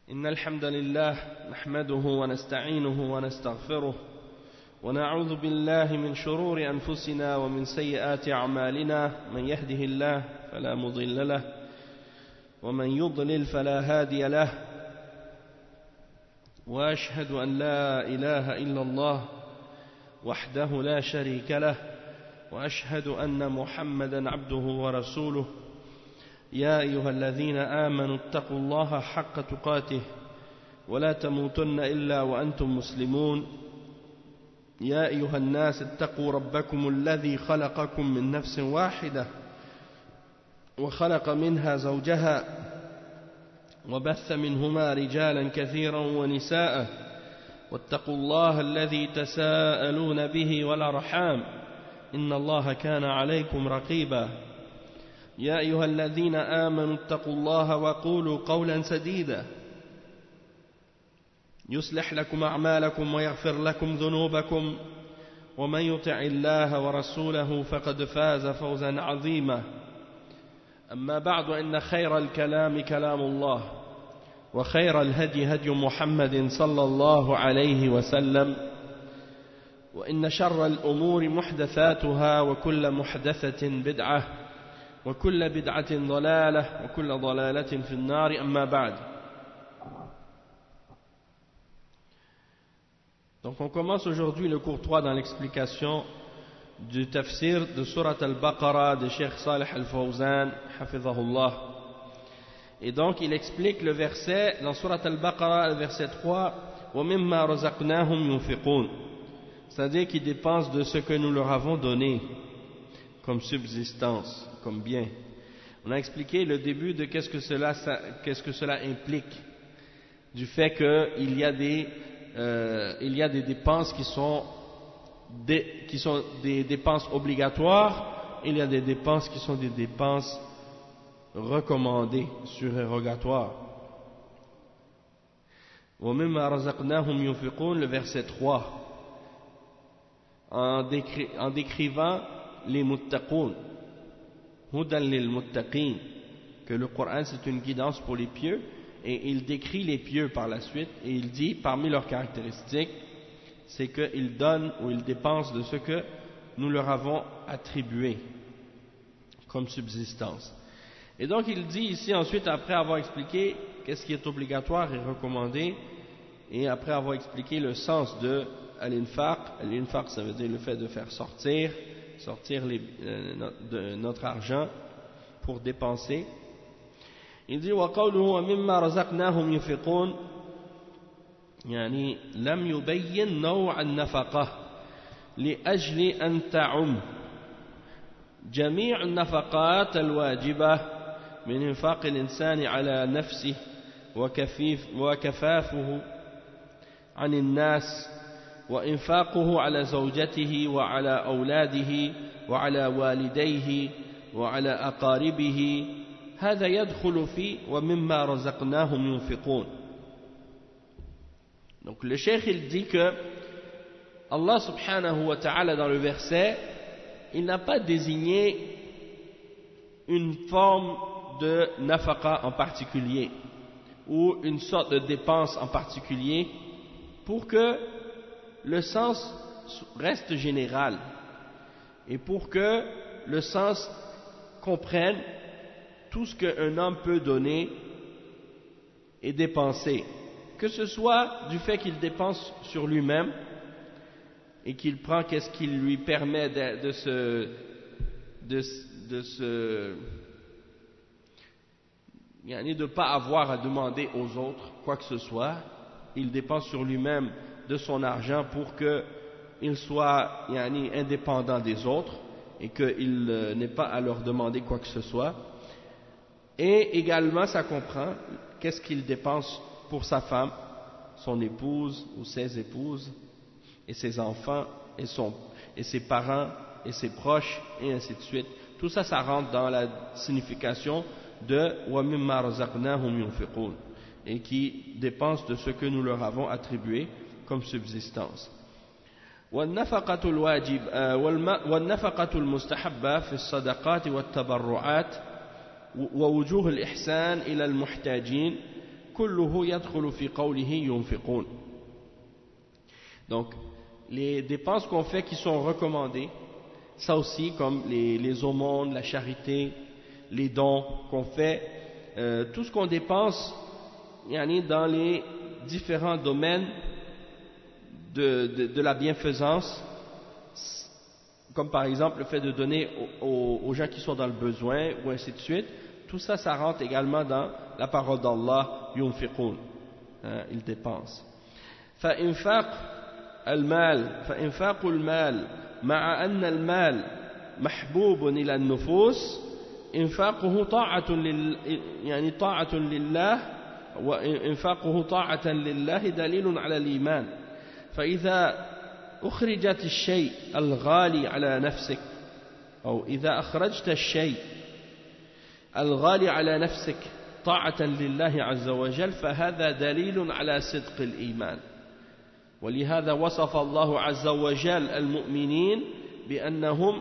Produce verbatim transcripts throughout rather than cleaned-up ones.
إن الحمد لله نحمده ونستعينه ونستغفره ونعوذ بالله من شرور أنفسنا ومن سيئات أعمالنا من يهده الله فلا مضل له ومن يضلل فلا هادي له وأشهد أن لا إله إلا الله وحده لا شريك له وأشهد أن محمدا عبده ورسوله يا أيها الذين آمنوا اتقوا الله حق تقاته ولا تموتن إلا وأنتم مسلمون يا أيها الناس اتقوا ربكم الذي خلقكم من نفس واحدة وخلق منها زوجها وبث منهما رجالا كثيرا ونساء واتقوا الله الذي تساءلون به والأرحام إن الله كان عليكم رقيبا يا أيها الذين آمنوا اتقوا الله وقولوا قولا سديدا يصلح لكم أعمالكم ويغفر لكم ذنوبكم ومن يطع الله ورسوله فقد فاز فوزا عظيما أما بعد إن خير الكلام كلام الله وخير الهدي هدي محمد صلى الله عليه وسلم وإن شر الأمور محدثاتها وكل محدثة بدعة وكل بدعة ضلالة وكل ضلالة في النار أما بعد. Donc on commence aujourd'hui le cours trois dans l'explication du tafsir de Surat al-Baqarah de Cheikh Salih al-Fawzan hafizahullah. Et donc il explique le verset dans Surat al-Baqarah, le verset trois, وَمِمَّا رَزَقْنَاهُمْ يُنْفِقُونَ, c'est-à-dire qu'ils dépensent de ce que nous leur avons donné comme subsistance, comme bien. On a expliqué le début de qu'est-ce que cela, qu'est-ce que cela implique, du fait qu'il y a des, euh, il y a des dépenses qui sont des, qui sont des dépenses obligatoires, il y a des dépenses qui sont des dépenses recommandées, surérogatoires. وَمِمَّا رَزَقْنَاهُمْ يُنْفِقُونَ, le verset trois, en, décri, en décrivant les muttaqoun, hudan lil muttaqin, que le Coran c'est une guidance pour les pieux, et il décrit les pieux par la suite, et il dit parmi leurs caractéristiques, c'est qu'ils donnent ou ils dépensent de ce que nous leur avons attribué comme subsistance. Et donc il dit ici ensuite, après avoir expliqué qu'est-ce qui est obligatoire et recommandé, et après avoir expliqué le sens de al-infaq, al-infaq ça veut dire le fait de faire sortir sortir les, euh, de notre argent pour dépenser. Il dit وَقَوْلُهُ وَمِمَّا رَزَقْنَاهُمْ يُنْفِقُونَ يعني لم يبين نوع النفقة لأجل أن تعم جميع النفقات الواجبة من إنفاق الإنسان على نفسه وكفيف وكفافه عن الناس وإنفاقه على زوجته وعلى أولاده وعلى والديه وعلى أقاربه هذا يدخل في ومما رزقناهم ينفقون. Donc le cheikh il dit que Allah subhanahu wa ta'ala dans le verset il n'a pas désigné une forme de nafaqa en particulier ou une sorte de dépense en particulier pour que le sens reste général et pour que le sens comprenne tout ce qu'un homme peut donner et dépenser, que ce soit du fait qu'il dépense sur lui-même et qu'il prend qu'est-ce qui lui permet de, de se de, de se de ne pas avoir à demander aux autres quoi que ce soit, il dépense sur lui-même de son argent pour qu'il soit yani, indépendant des autres et qu'il euh, n'ait pas à leur demander quoi que ce soit. Et également ça comprend qu'est-ce qu'il dépense pour sa femme, son épouse ou ses épouses et ses enfants et, son, et ses parents et ses proches et ainsi de suite. Tout ça, ça rentre dans la signification de وَمِمَّا رَزَقْنَاهُمْ يُنْفِقُونَ et qui dépense de ce que nous leur avons attribué comme subsistance. والنفقة الواجب والنفقة المستحبة في الصدقات والتبرعات ووجوه الإحسان إلى المحتاجين كله يدخل في قوله ينفقون. Donc, les dépenses qu'on fait qui sont recommandées, ça aussi, comme les, les aumônes, la charité, les dons qu'on fait, euh, tout ce qu'on dépense yani, dans les différents domaines de, de, de la bienfaisance, comme par exemple le fait de donner aux, aux, aux gens qui sont dans le besoin, ou ainsi de suite, tout ça, ça rentre également dans la parole d'Allah, yunfiqun, hein, ils dépensent. فإنفاق المال فإنفاق المال مع أن المال محبوب إلى النفوس إنفاقه طاعة لل يعني طاعة لله وإنفاقه طاعة لله دليل على الإيمان. فإذا أخرجت الشيء الغالي على نفسك أو إذا أخرجت الشيء الغالي على نفسك طاعة لله عز وجل فهذا دليل على صدق الإيمان. ولهذا وصف الله عز وجل المؤمنين بأنهم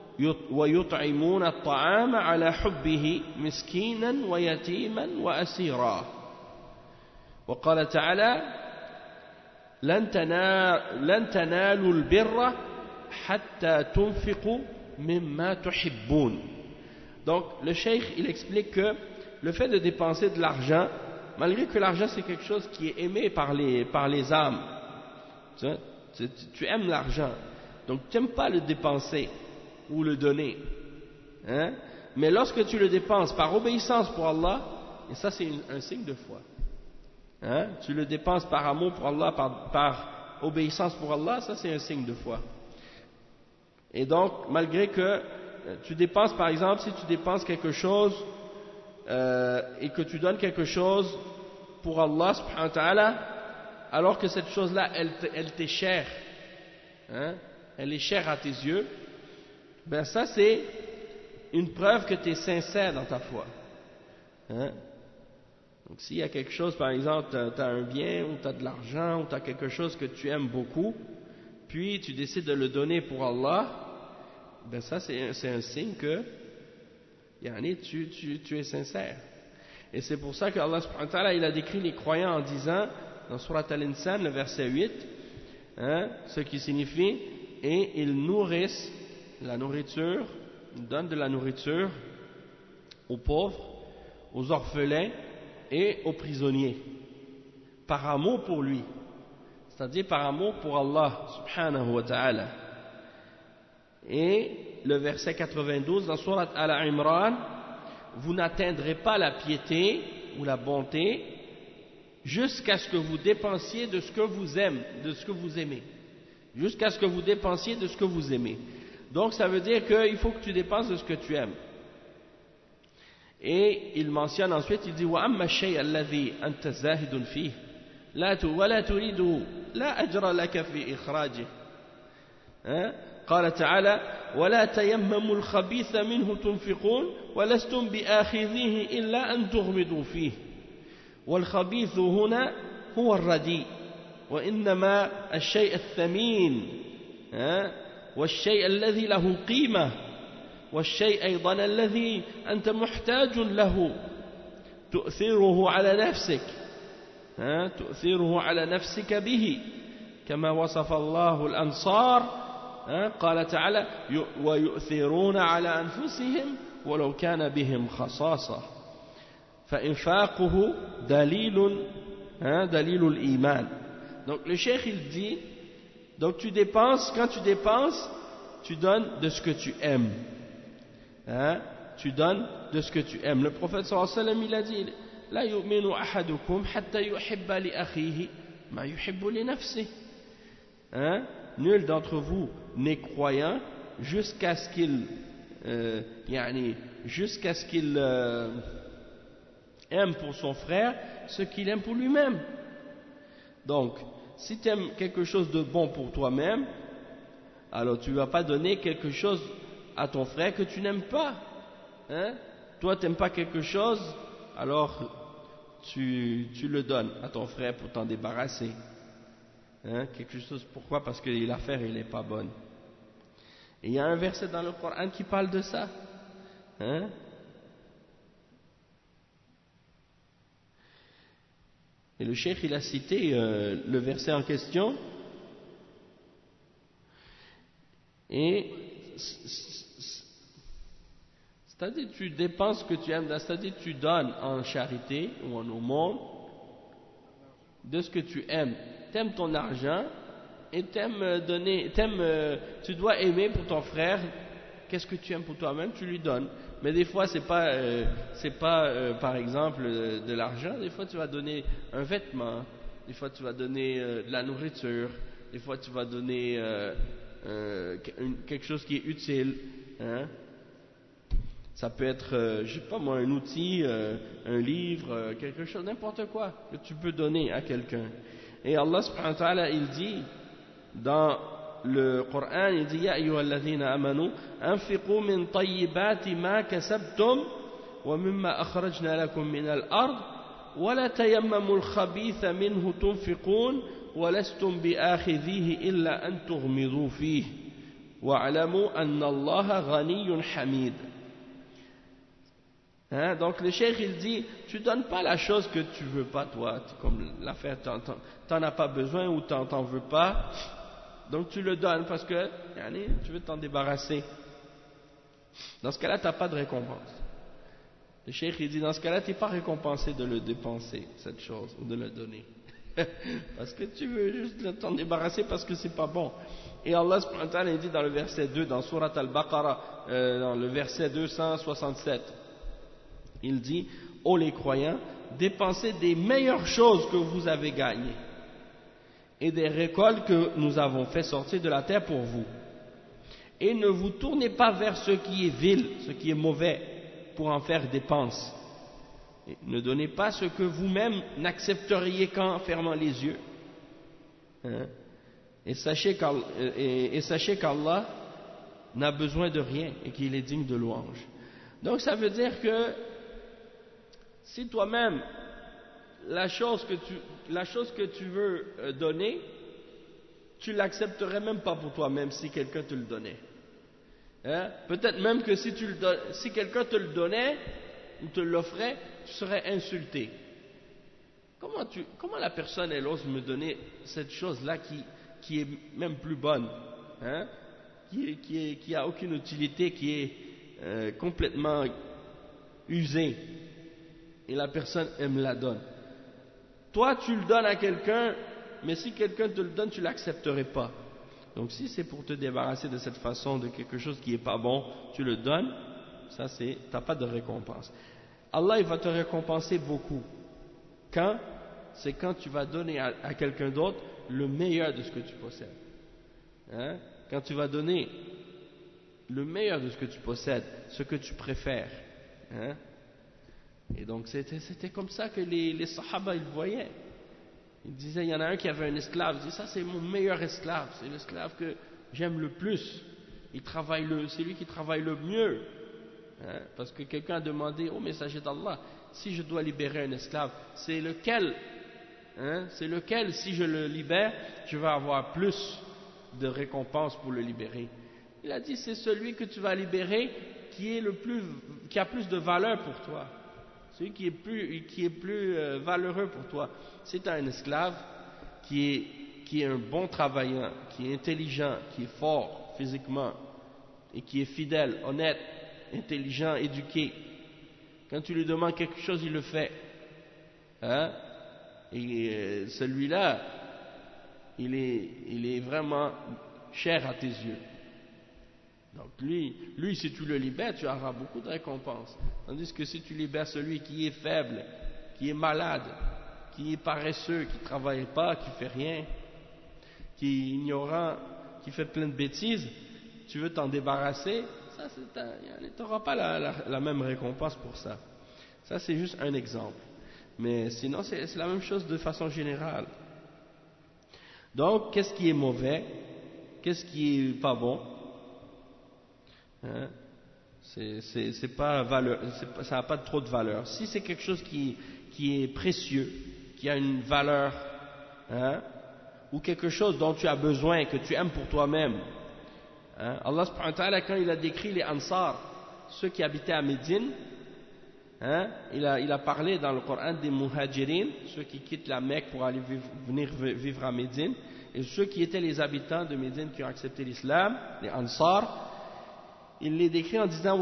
ويطعمون الطعام على حبه مسكينا ويتيما وأسيرا. وقال تعالى لن تنالوا البر حتى تنفقوا مما تحبون. Donc le cheikh il explique que le fait de dépenser de l'argent, malgré que l'argent c'est quelque chose qui est aimé par les, par les âmes, tu, tu, tu aimes l'argent, donc tu n'aimes pas le dépenser ou le donner, hein? Mais lorsque tu le dépenses par obéissance pour Allah, et ça c'est une, un signe de foi, hein? Tu le dépenses par amour pour Allah, par, par obéissance pour Allah, ça c'est un signe de foi. Et donc malgré que tu dépenses, par exemple, si tu dépenses quelque chose euh, et que tu donnes quelque chose pour Allah subhanahu wa ta'ala, alors que cette chose-là, elle, elle t'est chère, hein, elle est chère à tes yeux, ben ça c'est une preuve que tu es sincère dans ta foi. Hein? Donc s'il y a quelque chose, par exemple, tu as un bien, ou tu as de l'argent, ou tu as quelque chose que tu aimes beaucoup, puis tu décides de le donner pour Allah, ben ça c'est un, un signe que yani, tu, tu, tu es sincère. Et c'est pour ça que Allah subhanahu wa ta'ala il a décrit les croyants en disant dans Surat Al-Insan le verset huit, hein, ce qui signifie et ils nourrissent la nourriture, ils donnent de la nourriture aux pauvres, aux orphelins et aux prisonniers par amour pour lui, c'est-à-dire par amour pour Allah subhanahu wa ta'ala. Et le verset quatre-vingt-douze dans Surat Al-Imran, vous n'atteindrez pas la piété ou la bonté jusqu'à ce que vous dépensiez de ce que vous aimez, de ce que vous aimez, jusqu'à ce que vous dépensiez de ce que vous aimez. Donc ça veut dire qu'il faut que tu dépenses de ce que tu aimes. Et il mentionne ensuite, il dit وَأَمَّا الشَّيْءَ الَّذِي أَنْتَ زَاهِدٌ فِيهِ وَلَا تُرِيدُهُ لَا أَجْرَ لَكَ فِي إِخْرَاجِهِ. قال تعالى ولا تيمموا الخبيث منه تنفقون ولستم بآخذيه إلا أن تغمضوا فيه والخبيث هنا هو الرديء وإنما الشيء الثمين والشيء الذي له قيمة والشيء أيضا الذي أنت محتاج له تؤثره على نفسك تؤثره على نفسك به كما وصف الله الأنصار قال تعالى ويؤثرون على أنفسهم ولو كان بهم خصاصة فإنفاقه دليل دليل الإيمان. Donc le cheikh il dit, donc tu dépenses, quand tu dépenses, tu donnes de ce que tu aimes, hein? Tu donnes de ce que tu aimes. Le prophète sallallahu alayhi wa sallam il a dit لا يؤمن أحدكم حتى يحب لأخيه ما يحب لنفسه. Hein? Nul d'entre vous n'est croyant jusqu'à ce qu'il euh, yani, jusqu'à ce qu'il euh, aime pour son frère ce qu'il aime pour lui-même. Donc, si tu aimes quelque chose de bon pour toi-même, alors tu ne vas pas donner quelque chose à ton frère que tu n'aimes pas. Hein? Toi, tu n'aimes pas quelque chose, alors tu, tu le donnes à ton frère pour t'en débarrasser. Hein, quelque chose, pourquoi? Parce que l'affaire elle n'est pas bonne. Et il y a un verset dans le Coran qui parle de ça. Hein? Et le cheikh il a cité euh, le verset en question. Et c'est-à-dire tu dépenses ce que tu aimes, c'est-à-dire tu donnes en charité ou en aumône de ce que tu aimes. Tu aimes ton argent et t'aimes donner, t'aimes, euh, tu dois aimer pour ton frère. Qu'est-ce que tu aimes pour toi-même, tu lui donnes. Mais des fois, c'est pas, euh, c'est pas euh, par exemple, euh, de l'argent. Des fois, tu vas donner un vêtement. Des fois, tu vas donner euh, de la nourriture. Des fois, tu vas donner euh, euh, quelque chose qui est utile. Hein? Ça peut être, euh, je sais pas moi, un outil, euh, un livre, euh, quelque chose, n'importe quoi que tu peux donner à quelqu'un. Et Allah subhanahu wa ta'ala, il dit dans le Coran, il dit: Ya ayyuhalladhina amanu, anfiqu min tayyibati ma kasabtum wa mimma akhrajna lakum min al-ard wa la tayammamu al-khabitha minhu tunfiqun wa lastum bi'akhidhihi illa an tughmidu fihi wa'lamu anna Allaha ghaniyyun hamid. Hein, donc le cheikh il dit, tu donnes pas la chose que tu veux pas toi, comme l'affaire t'en as pas besoin ou t'en t'en veux pas, donc tu le donnes parce que tu veux t'en débarrasser. Dans ce cas-là, tu n'as pas de récompense. Le cheikh il dit, dans ce cas-là, tu n'es pas récompensé de le dépenser, cette chose, ou de le donner. Parce que tu veux juste t'en débarrasser parce que c'est pas bon. Et Allah subhanahu wa ta'ala dit dans le verset deux, dans Surat Al-Baqarah, euh, dans le verset deux cent soixante-sept, il dit: ô les croyants, dépensez des meilleures choses que vous avez gagnées et des récoltes que nous avons fait sortir de la terre pour vous. Et ne vous tournez pas vers ce qui est vil, ce qui est mauvais, pour en faire dépense. Et ne donnez pas ce que vous-même n'accepteriez qu'en fermant les yeux. Hein? Et sachez qu'Allah, et, et sachez qu'Allah n'a besoin de rien et qu'il est digne de louange. Donc ça veut dire que si toi-même, la chose que tu, la chose que tu veux donner, tu l'accepterais même pas pour toi-même si quelqu'un te le donnait. Hein? Peut-être même que si, tu le don, si quelqu'un te le donnait ou te l'offrait, tu serais insulté. Comment, tu, comment la personne elle ose me donner cette chose-là qui, qui est même plus bonne, hein? qui, est, qui, est, qui a aucune utilité, qui est euh, complètement usée, et la personne elle me la donne. Toi tu le donnes à quelqu'un, mais si quelqu'un te le donne, tu l'accepterais pas. Donc si c'est pour te débarrasser de cette façon de quelque chose qui est pas bon, tu le donnes, ça c'est, t'as pas de récompense. Allah il va te récompenser beaucoup. Quand? C'est quand tu vas donner à, à quelqu'un d'autre le meilleur de ce que tu possèdes. Hein? Quand tu vas donner le meilleur de ce que tu possèdes, ce que tu préfères. Hein? Et donc c'était, c'était comme ça que les, les sahaba ils voyaient. Ils disaient, il y en a un qui avait un esclave, il dit, ça c'est mon meilleur esclave, c'est l'esclave que j'aime le plus, il travaille le, c'est lui qui travaille le mieux. Hein? Parce que quelqu'un a demandé au messager d'Allah, si je dois libérer un esclave, c'est lequel, hein? c'est lequel, si je le libère, je vais avoir plus de récompense pour le libérer. Il a dit, c'est celui que tu vas libérer qui est le plus, qui a plus de valeur pour toi. Celui qui est plus, qui est plus euh, valeureux pour toi. Si tu as un esclave qui est, qui est un bon travailleur, qui est intelligent, qui est fort physiquement, et qui est fidèle, honnête, intelligent, éduqué, quand tu lui demandes quelque chose, il le fait. Hein? Et euh, celui-là, il est, il est vraiment cher à tes yeux. Donc lui, lui, si tu le libères, tu auras beaucoup de récompenses. Tandis que si tu libères celui qui est faible, qui est malade, qui est paresseux, qui ne travaille pas, qui ne fait rien, qui est ignorant, qui fait plein de bêtises, tu veux t'en débarrasser, ça, tu n'auras pas la, la, la même récompense pour ça. Ça, c'est juste un exemple. Mais sinon, c'est la même chose de façon générale. Donc, qu'est-ce qui est mauvais? Qu'est-ce qui est pas bon? Hein? C'est, c'est, c'est pas valeur, c'est pas, ça n'a pas trop de valeur. Si c'est quelque chose qui, qui est précieux, qui a une valeur, hein, ou quelque chose dont tu as besoin, que tu aimes pour toi-même, hein, Allah subhanahu wa ta'ala, quand il a décrit les Ansar, ceux qui habitaient à Médine, Hein? Il, a, il a parlé dans le Coran des muhajirin, ceux qui quittent la Mecque pour aller vivre, venir vivre à Médine, et ceux qui étaient les habitants de Médine qui ont accepté l'islam, les Ansar. Il les décrit en disant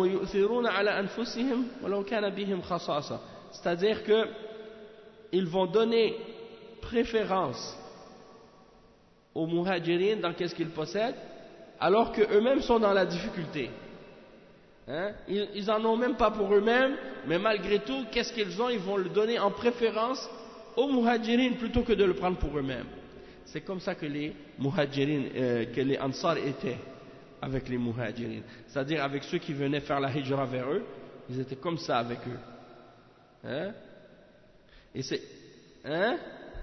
c'est-à-dire que ils vont donner préférence aux muhajirin dans qu'est-ce qu'ils possèdent, alors qu'eux-mêmes sont dans la difficulté. Hein? Ils, ils en ont même pas pour eux-mêmes, mais malgré tout, qu'est-ce qu'ils ont? Ils vont le donner en préférence aux muhajirin plutôt que de le prendre pour eux-mêmes. C'est comme ça que les muhajirin, euh, que les ansar étaient avec les muhajirin. C'est-à-dire avec ceux qui venaient faire la hijra vers eux, ils étaient comme ça avec eux. Hein? Et c'est... Hein?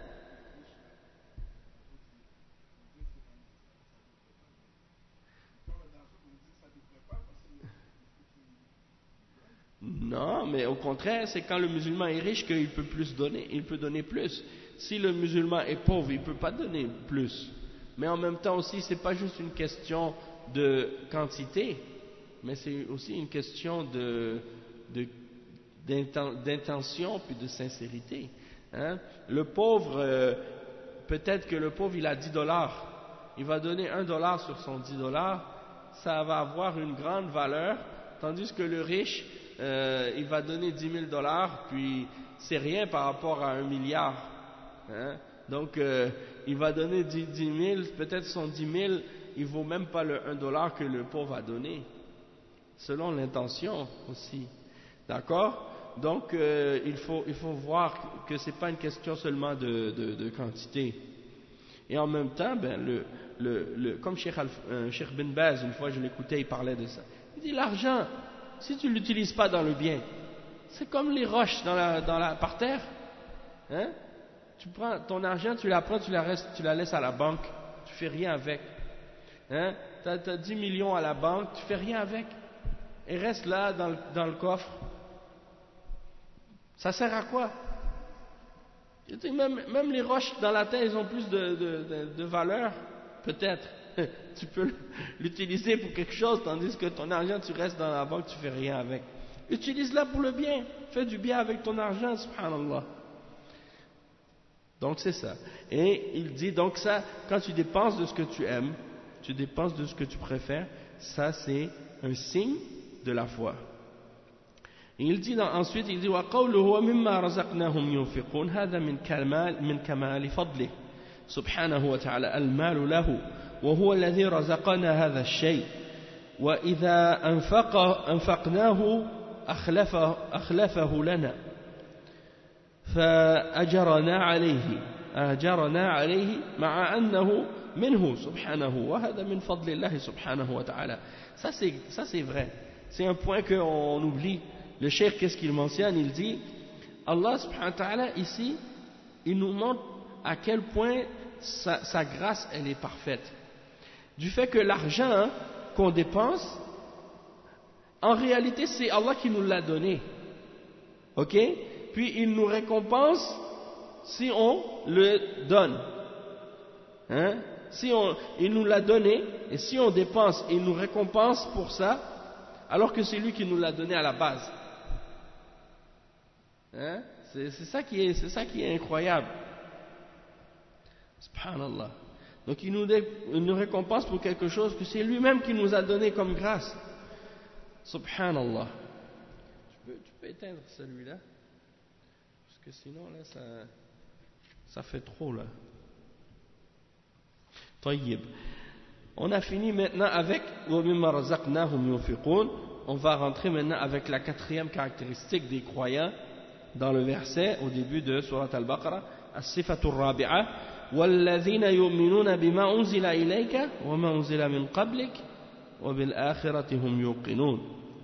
Non, mais au contraire, c'est quand le musulman est riche qu'il peut plus donner, il peut donner plus. Si le musulman est pauvre, il ne peut pas donner plus. Mais en même temps aussi, ce n'est pas juste une question de quantité, mais c'est aussi une question de, de, d'intention puis de sincérité. Hein? Le pauvre, euh, peut-être que le pauvre, il a dix dollars. Il va donner un dollar sur son dix dollars, ça va avoir une grande valeur, tandis que le riche, Euh, il va donner dix mille dollars, puis c'est rien par rapport à un milliard. Hein? Donc, euh, il va donner dix mille, peut-être son dix mille, il ne vaut même pas le un dollar que le pauvre a donné, selon l'intention aussi. D'accord? Donc, euh, il, faut, il faut voir que ce n'est pas une question seulement de, de, de quantité. Et en même temps, ben, le, le, le, comme Cheikh, Al, euh, Cheikh Ben Baz, une fois je l'écoutais, il parlait de ça. Il dit l'argent, si tu ne l'utilises pas dans le bien, c'est comme les roches dans la, dans la, par terre. Hein? Tu prends ton argent, tu la prends, tu la, restes, tu la laisses à la banque, tu fais rien avec. Hein? Tu as dix millions à la banque, tu fais rien avec. Et reste là dans le, dans le coffre. Ça sert à quoi? Même, même les roches dans la terre, elles ont plus de, de, de, de valeur, peut-être. Tu peux l'utiliser pour quelque chose, tandis que ton argent, tu restes dans la banque, tu fais rien avec. Utilise-la pour le bien. Fais du bien avec ton argent, subhanallah. Donc c'est ça. Et il dit, donc ça, quand tu dépenses de ce que tu aimes, tu dépenses de ce que tu préfères, ça c'est un signe de la foi. Et il dit dans, ensuite, il dit, وَقَوْلُهُ وَمِمَّا رَزَقْنَاهُمْ يُنْفِقُونَ هذا من كمال من كمال فضله سبحانه وتعالى المال له وهو الذي رزقنا هذا الشيء وإذا أنفق أنفقناه أخلفه, أخلفه لنا فأجرنا عليه أجرنا عليه مع أنه منه سبحانه وهذا من فضل الله سبحانه وتعالى. Ça c'est, ça c'est vrai. C'est un point qu'on oublie. Le cheikh, qu'est-ce qu'il mentionne? Il dit, Allah subhanahu wa ta'ala ici, il nous montre à quel point sa, sa grâce elle est parfaite. Du fait que l'argent hein, qu'on dépense, en réalité c'est Allah qui nous l'a donné. Ok? Puis il nous récompense si on le donne. Hein? Si on, il nous l'a donné, et si on dépense, il nous récompense pour ça, alors que c'est lui qui nous l'a donné à la base. Hein? C'est, c'est, ça qui est, c'est ça qui est incroyable. Subhanallah. Donc il nous, il nous récompense pour quelque chose que c'est lui-même qui nous a donné comme grâce. Subhanallah. Tu peux, tu peux éteindre celui-là? Parce que sinon là ça, ça fait trop là. Tayyib. On a fini maintenant avec وَمِمَّا رَزَقْنَاهُمْ يُنْفِقُونَ. On va rentrer maintenant avec la quatrième caractéristique des croyants dans le verset au début de Surat Al-Baqarah, الصفة الرابعة والذين يؤمنون بما أنزل إليك وما أنزل من قبلك وبالآخرة هم يوقنون.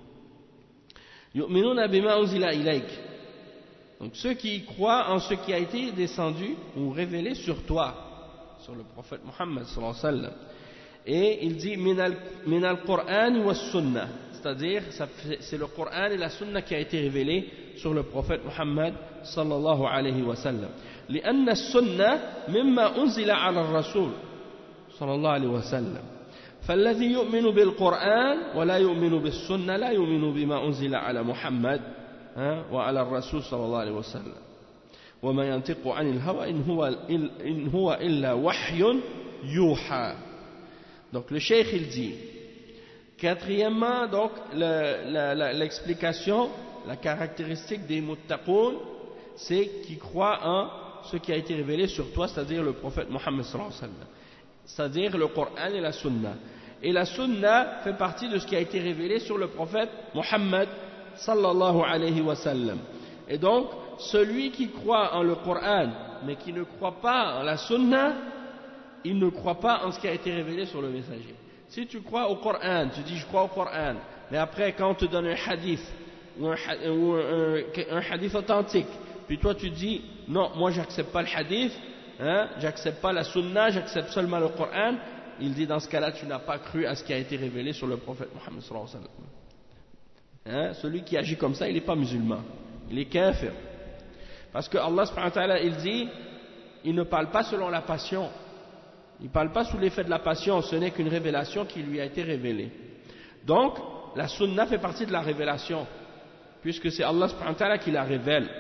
يؤمنون بما أنزل إليك. Donc ceux qui croient en ce qui a été descendu ou révélé sur toi, sur le prophète Muhammad sallallahu alayhi wa sallam. Et il dit min al-Qur'an wa sunnah, c'est-à-dire c'est le Coran et la Sunna qui a été révélé sur le prophète Muhammad sallallahu alayhi wa sallam. لأن السنة مما أنزل على الرسول صلى الله عليه وسلم. فالذي يؤمن بالقرآن ولا يؤمن بالسنة لا يؤمن بما أنزل على محمد وعلى الرسول صلى الله عليه وسلم وما ينطق عن الهوى إن هو إن هو إلا وحي يوحى. Donc le cheikh il dit, quatrièmement, donc l'explication, la, la, la caractéristique des muttaqoun, c'est qu'ils croient en ce qui a été révélé sur toi, c'est-à-dire le prophète Mohammed sallallahu alayhi wa sallam, c'est-à-dire le Coran et la Sunna. Et la Sunna fait partie de ce qui a été révélé sur le prophète Mohammed sallallahu alayhi wa sallam. Et donc, celui qui croit en le Coran, mais qui ne croit pas en la Sunna, il ne croit pas en ce qui a été révélé sur le messager. Si tu crois au Coran, tu dis je crois au Coran, mais après quand on te donne un hadith, ou un, ou un, un hadith authentique, puis toi tu dis non, moi j'accepte pas le hadith, hein, j'accepte pas la Sunna, j'accepte seulement le Coran, il dit dans ce cas-là tu n'as pas cru à ce qui a été révélé sur le prophète Mohammed sallallahu alayhi wa sallam. Hein, celui qui agit comme ça, il n'est pas musulman, il est kafir. Parce que Allah subhanahu wa ta'ala, il dit, il ne parle pas selon la passion. Il ne parle pas sous l'effet de la passion, ce n'est qu'une révélation qui lui a été révélée. Donc, la sunna fait partie de la révélation, puisque c'est Allah subhanahu wa ta'ala qui la révèle.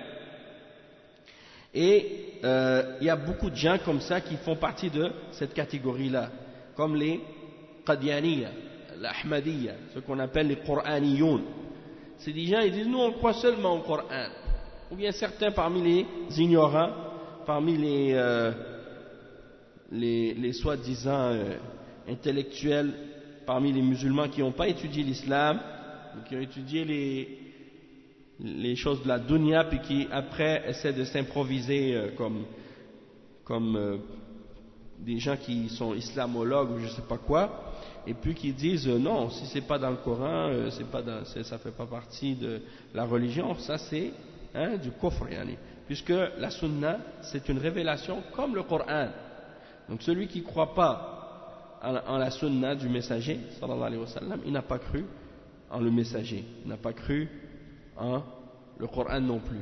Et euh, il y a beaucoup de gens comme ça qui font partie de cette catégorie-là, comme les Qadianiyya, l'Ahmadiyya, ce qu'on appelle les Qur'aniyoun. C'est des gens, ils disent, nous on croit seulement au Coran. Ou bien certains parmi les ignorants, parmi les... Euh, les, les soi-disant euh, intellectuels parmi les musulmans qui n'ont pas étudié l'islam, qui ont étudié les, les choses de la dunya, puis qui après essaient de s'improviser euh, comme, comme euh, des gens qui sont islamologues ou je ne sais pas quoi, et puis qui disent euh, non, si c'est pas dans le Coran, euh, c'est pas dans, c'est, ça fait pas partie de la religion, ça c'est hein, du kufr, yani, puisque la sunna c'est une révélation comme le Coran. Donc celui qui ne croit pas en la sunna du messager, sallallahu alayhi wa sallam, il n'a pas cru en le messager, il n'a pas cru en le Coran non plus.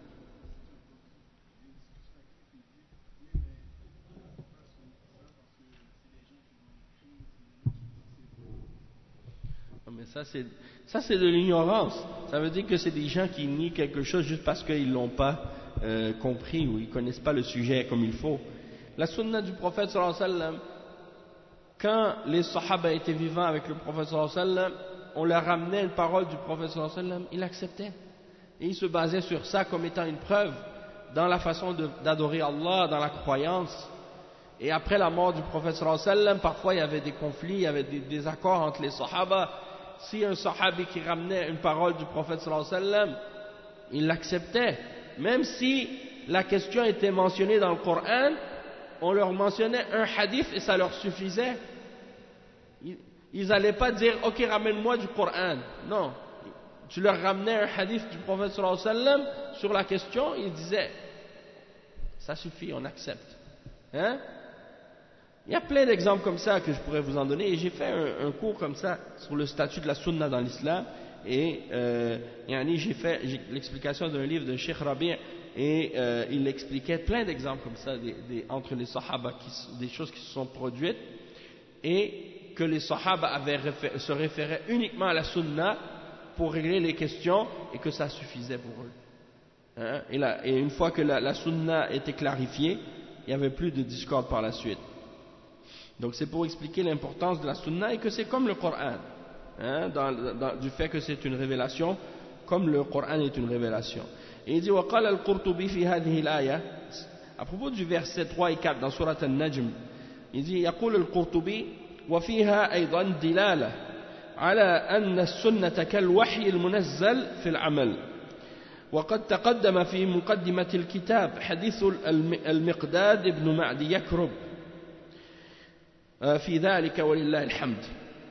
Mais ça c'est, ça c'est de l'ignorance, ça veut dire que c'est des gens qui nient quelque chose juste parce qu'ils ne l'ont pas euh, compris ou ils ne connaissent pas le sujet comme il faut. La sunna du prophète sallallahu alayhi wa sallam, quand les sahaba étaient vivants avec le prophète sallallahu alayhi wa sallam, on leur ramenait une parole du prophète sallallahu alayhi wa sallam, ils l'acceptaient. Et ils se basaient sur ça comme étant une preuve dans la façon de, d'adorer Allah, dans la croyance. Et après la mort du prophète sallallahu alayhi wa sallam, parfois il y avait des conflits, il y avait des désaccords entre les sahaba. Si un sahabi qui ramenait une parole du prophète sallallahu alayhi wa sallam, il l'acceptait. Même si la question était mentionnée dans le Coran, on leur mentionnait un hadith et ça leur suffisait. Ils n'allaient pas dire « Ok, ramène-moi du Coran ». Non. Tu leur ramenais un hadith du prophète sallallahu alayhi wa sallam sur la question, ils disaient « Ça suffit, on accepte ». Hein? Il y a plein d'exemples comme ça que je pourrais vous en donner. Et j'ai fait un, un cours comme ça sur le statut de la sunna dans l'islam. Et euh, j'ai fait j'ai, l'explication d'un livre de Cheikh Rabi'. Et euh, il expliquait plein d'exemples comme ça des, des, entre les sahaba, qui, des choses qui se sont produites et que les sahaba avaient réfé, se référaient uniquement à la sunna pour régler les questions et que ça suffisait pour eux. Hein? Et, là, et une fois que la, la sunna était clarifiée, il n'y avait plus de discorde par la suite. Donc c'est pour expliquer l'importance de la sunna et que c'est comme le Coran, hein, dans, dans, du fait que c'est une révélation, comme le Coran est une révélation. Et il dit وقال القرطبي في هذه الآية à propos du verset trois et quatre dans Surat An-Najm, il dit يقول القرطبي وفيها أيضا دلالة على أن السنة كالوحي المنزل في العمل وقد تقدم في مقدمة الكتاب حديث المقداد ابن معدي يكرب في ذلك ولله الحمد.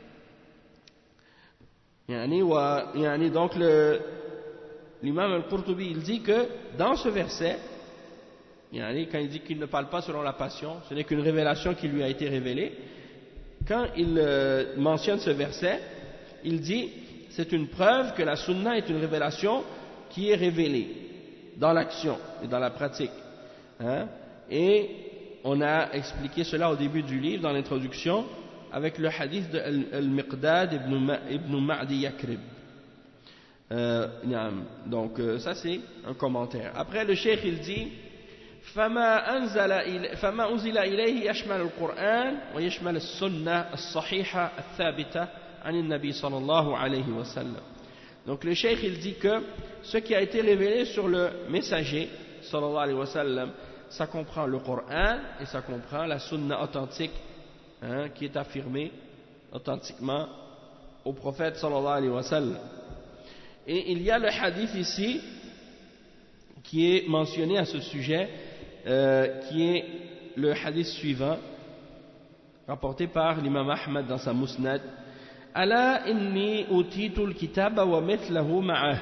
يعني ويعني donc le l'imam al-Qurtubi, il dit que dans ce verset, quand il dit qu'il ne parle pas selon la passion, ce n'est qu'une révélation qui lui a été révélée, quand il euh, mentionne ce verset, il dit c'est une preuve que la sunna est une révélation qui est révélée dans l'action et dans la pratique. Hein? Et on a expliqué cela au début du livre, dans l'introduction, avec le hadith de Al-Miqdad ibn Ma'di Yakrib. Euh, donc euh, ça c'est un commentaire. Après le cheikh il dit فما أنزل إلي فما أنزل إليه يشمل القرآن ويشمل السنة الصحيحة الثابتة عن النبي صلى الله عليه وسلم. Donc le cheikh il dit que ce qui a été révélé sur le messager sallallahu alayhi wa sallam, ça comprend le Coran et ça comprend la sunna authentique, hein, qui est affirmée authentiquement au prophète sallallahu alayhi wa sallam. Et il y a le hadith ici qui est mentionné à ce sujet, euh, qui est le hadith suivant, rapporté par l'imam Ahmad dans sa Musnad. Ala inni utitu al-kitaba wa mithlahu ma'ah.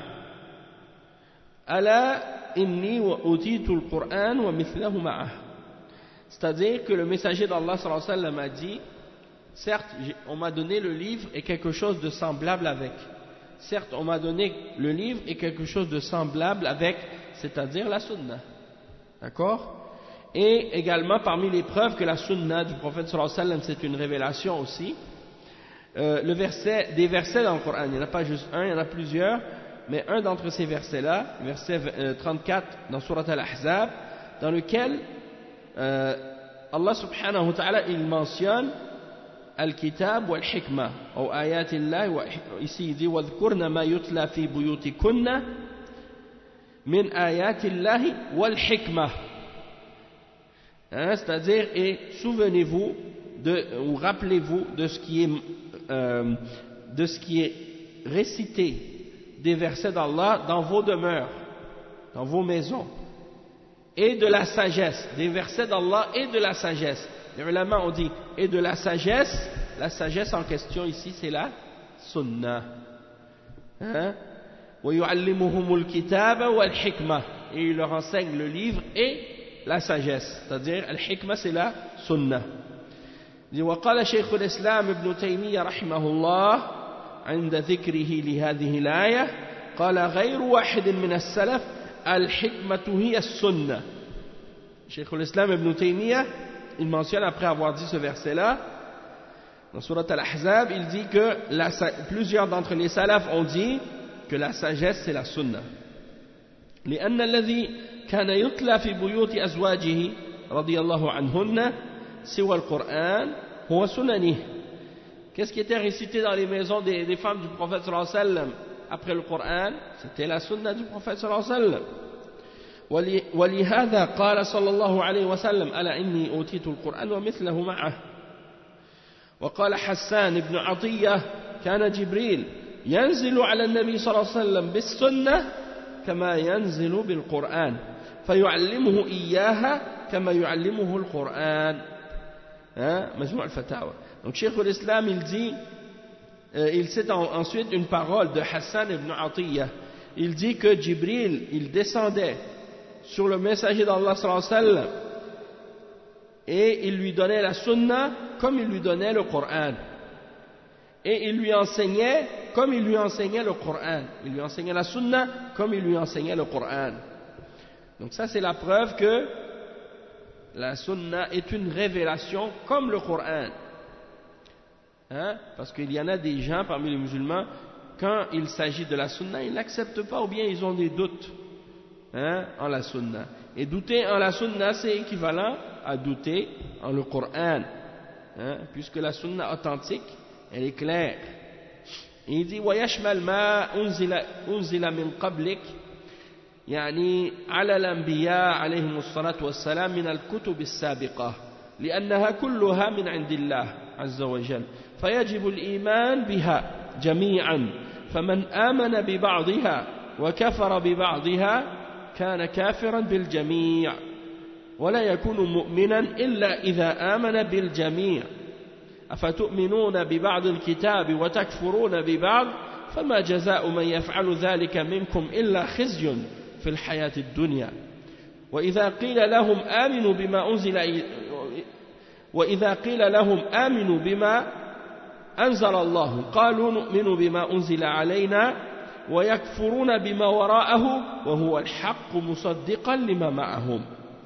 Ala inni utitu al-Qur'an wa mithlahu ma'ah. C'est-à-dire que le messager d'Allah sallallahu alayhi wa sallam a dit, certes, on m'a donné le livre et quelque chose de semblable avec. Certes, on m'a donné le livre et quelque chose de semblable avec, c'est-à-dire la sunna. D'accord? Et également, parmi les preuves que la sunna du prophète sallallahu alayhi wa sallam, c'est une révélation aussi, euh, le verset, des versets dans le Coran, il n'y en a pas juste un, il y en a plusieurs, mais un d'entre ces versets-là, verset trente-quatre dans Surat Al-Ahzab, dans lequel euh, Allah subhanahu wa ta'ala, il mentionne Al-Kitab wal-Hikmah, ou Ayatillah, ici il dit وَذْكُرْنَ مَا يُتْلَى فِي بُيُوتِكُنَّ مِنْ آيَاتِ wal-Hikmah. Hein, c'est-à-dire, et souvenez-vous, de, ou rappelez-vous de ce qui est, euh, de ce qui est récité des versets d'Allah dans vos demeures, dans vos maisons, et de la sagesse, des versets d'Allah et de la sagesse. Les ulama ont dit, et de la sagesse, la sagesse en question ici c'est la sunna. Hein? وَيُعَلِّمُهُمُ الْكِتَابَ وَالْحِكْمَةِ. Et il leur enseigne le livre et la sagesse, c'est-à-dire al-hikmah c'est la sunna. وقال شيخ الإسلام ابن تيمية رحمه الله عند ذكره لهذه الآية قال غير واحد من السلف الحكمة هي السنة. شيخ الإسلام ابن تيمية, il mentionne après avoir dit ce verset-là dans Surat Al-Ahzab, il dit que la, plusieurs d'entre les salafs ont dit que la sagesse c'est la sunna. لأن الذي كان يتلى في بيوت أزواجه رضي الله عنهن سوى القرآن هو سننه. Qu'est-ce qui était récité dans les maisons des, des femmes du prophète sallallahu alayhi wa sallam après le Coran? C'était la sunna du prophète sallallahu alayhi wa sallam. ولهذا قال صلى الله عليه وسلم ألا إني أوتيت القرآن ومثله معه. وقال حسان بن عطية كان جبريل ينزل على النبي صلى الله عليه وسلم بالسنة كما ينزل بالقرآن فيعلمه إياها كما يعلمه القرآن. مجموع الفتاوى. Donc Cheikh al-Islam il dit, euh, il cite en, ensuite une parole de Hassan ibn Atiyah. Il dit que Jibril il descendait sur le messager d'Allah sallallahu alayhi wa sallam et il lui donnait la sunna comme il lui donnait le Coran. Et il lui enseignait comme il lui enseignait le Coran. Il lui enseignait la sunna comme il lui enseignait le Coran. Donc ça c'est la preuve que la sunna est une révélation comme le Coran. Hein? Parce qu'il y en a des gens parmi les musulmans, quand il s'agit de la sunna, ils n'acceptent pas ou bien ils ont des doutes, hein, en la sunna. Et douter en la sunna c'est équivalent à douter en le Coran, hein, puisque la sunna authentique elle est claire. Et il dit وَيَشْمَلْ مَا أُنزِلَ مِنْ قَبْلِكَ يعني على الأنبياء عليهم الصلاة والسلام من الكتب السابقة لأنها كلها من عند الله عز وجل فيجب الإيمان بها جميعا فمن آمن ببعضها وكفر ببعضها كان كافرا بالجميع ولا يكون مؤمنا إلا إذا آمن بالجميع أفتؤمنون ببعض الكتاب وتكفرون ببعض فما جزاء من يفعل ذلك منكم إلا خزي في الحياة الدنيا وإذا قيل لهم آمنوا بما أنزل وإذا قيل لهم آمنوا بما أنزل الله قالوا نؤمن بما أنزل علينا ويكفرون بما وراءه وهو الحق مصدقا لما معهم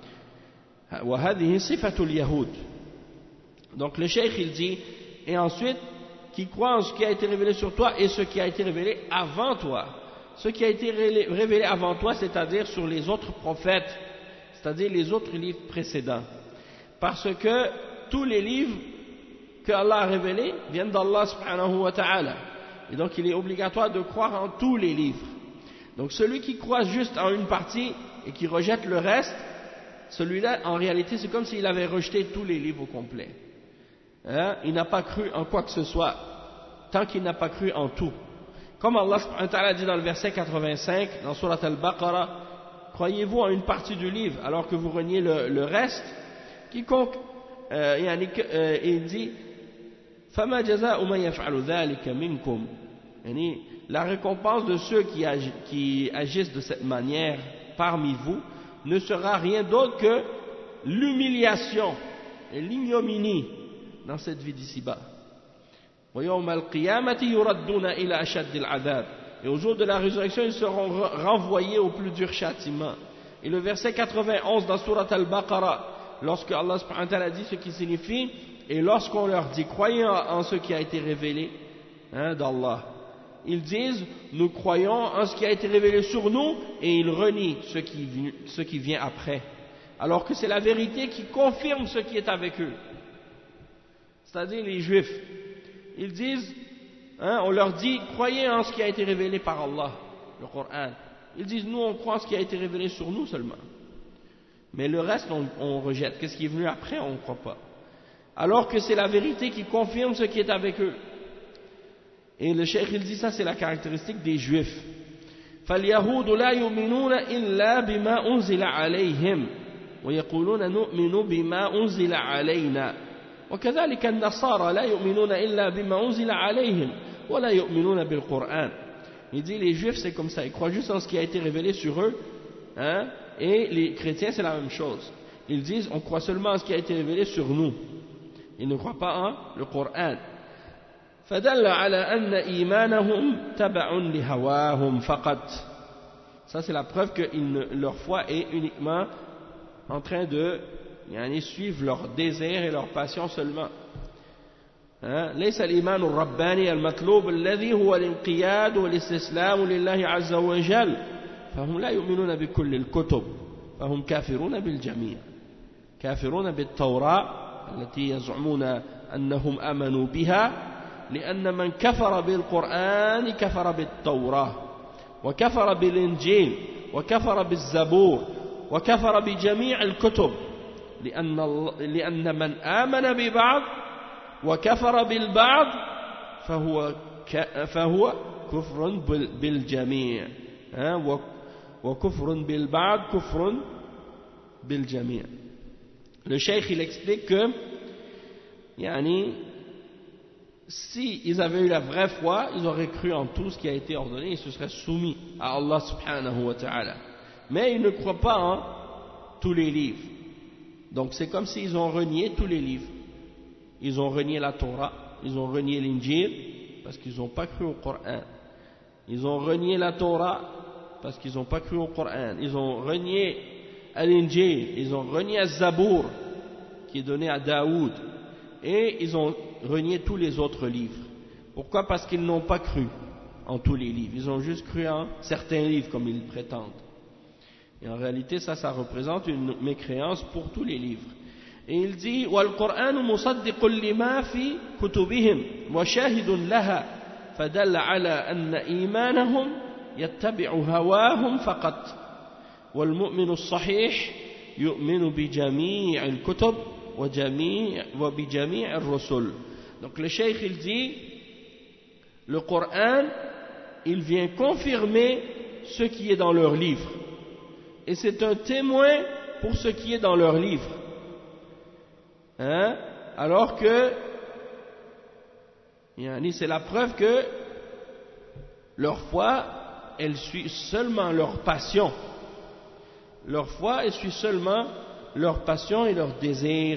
وهذه صفة اليهود. Donc le cheikh il dit, et ensuite qui croit en ce qui a été révélé sur toi et ce qui a été révélé avant toi. ce qui a été révélé avant toi, c'est-à-dire sur les autres prophètes, c'est-à-dire les autres livres précédents. Parce que tous les livres que Allah a révélés viennent d'Allah subhanahu wa ta'ala. Et donc il est obligatoire de croire en tous les livres. Donc celui qui croit juste en une partie et qui rejette le reste, celui-là en réalité c'est comme s'il avait rejeté tous les livres au complet. Hein? Il n'a pas cru en quoi que ce soit, tant qu'il n'a pas cru en tout. Comme Allah subhanahu wa ta'ala dit dans le verset quatre-vingt-cinq, dans Surat Al-Baqarah, croyez-vous en une partie du livre alors que vous reniez le, le reste? Quiconque, euh, euh, il dit, فَمَا جَزَاءُ مَنْ يَفْعَلُ ذَلِكَ مِنْكُمْ. La récompense de ceux qui, agi, qui agissent de cette manière parmi vous ne sera rien d'autre que l'humiliation et l'ignominie dans cette vie d'ici-bas. Et au jour de la résurrection, ils seront renvoyés au plus dur châtiment. Et le verset quatre-vingt-onze dans Surat Al-Baqarah, lorsque Allah subhanahu wa ta'ala dit ce qui signifie, et lorsqu'on leur dit croyez en ce qui a été révélé hein, d'Allah, ils disent nous croyons en ce qui a été révélé sur nous, et ils renient ce qui, ce qui vient après, alors que c'est la vérité qui confirme ce qui est avec eux, c'est-à-dire les Juifs. Ils disent, hein, on leur dit, croyez en ce qui a été révélé par Allah, le Coran. Ils disent, nous on croit en ce qui a été révélé sur nous seulement. Mais le reste on, on rejette. Qu'est-ce qui est venu après, on ne croit pas. Alors que c'est la vérité qui confirme ce qui est avec eux. Et le cheikh il dit, ça c'est la caractéristique des Juifs. فَالْيَهُودُ لَا يُؤْمِنُونَ إِلَّا بِمَا أُنزِلَ عَلَيْهِمْ وَيَقُولُونَ نُؤْمِنُ بِمَا أُنزِلَ عَلَيْنَا وكذلك النصارى لا يؤمنون إلا بما أنزل عليهم ولا يؤمنون بالقرآن. Il dit les juifs c'est comme ça, ils croient juste en ce qui a été révélé sur eux, hein, et les chrétiens c'est la même chose. Ils disent on croit seulement en ce qui a été révélé sur nous, ils ne croient pas en le Coran. فدل على أن إيمانهم تبع لهواهم فقط. Ça c'est la preuve que leur foi est uniquement en train de يعني suivent leur désir et leur passion seulement. ليس الإيمان الرباني المطلوب الذي هو الانقياد والاستسلام لله عز وجل فهم لا يؤمنون بكل الكتب فهم كافرون بالجميع كافرون بالتوراة التي يزعمون أنهم آمنوا بها لأن من كفر بالقرآن كفر بالتوراة وكفر بالإنجيل وكفر بالزبور وكفر بجميع الكتب لأن, لأن من آمن ببعض وكفر بالبعض فهو, فهو كفر بالجميع وكفر بالبعض كفر بالجميع. Le cheikh il explique que yani, si ils avaient eu la vraie foi, ils auraient cru en tout ce qui a été ordonné, ils se seraient soumis à Allah subhanahu wa ta'ala. Mais ils ne croient pas en tous les livres. Donc c'est comme s'ils ont renié tous les livres. Ils ont renié la Torah, ils ont renié l'Injil parce qu'ils n'ont pas cru au Coran. Ils ont renié la Torah parce qu'ils n'ont pas cru au Coran. Ils ont renié l'Injil, ils ont renié Al-Zabour qui est donné à Daoud. Et ils ont renié tous les autres livres. Pourquoi? Parce qu'ils n'ont pas cru en tous les livres. Ils ont juste cru en certains livres comme ils prétendent. Et en réalité, ça, ça représente une mécréance pour tous les livres. Et il dit وَالْقُرْآنُ مُصَدِّقٌ لِمَا فِي كُتُبِهِمْ وَشَاهِدٌ لَهَا فَدَلَّ عَلَى أَنَّ إِيمَانَهُمْ يَتَّبِعُ هَوَاهُمْ فَقَطْ وَالْمُؤْمِنُ الصَّحِيحُ يُؤْمِنُ بِجَمِيعِ الْكُتُبِ وَبِجَمِيعِ الرُّسُلِ. Donc le cheikh il dit le Coran il vient confirmer ce qui est dans leur livre et c'est un témoin pour ce qui est dans leur livre, hein? Alors que c'est la preuve que leur foi elle suit seulement leur passion, leur foi elle suit seulement leur passion et leur désir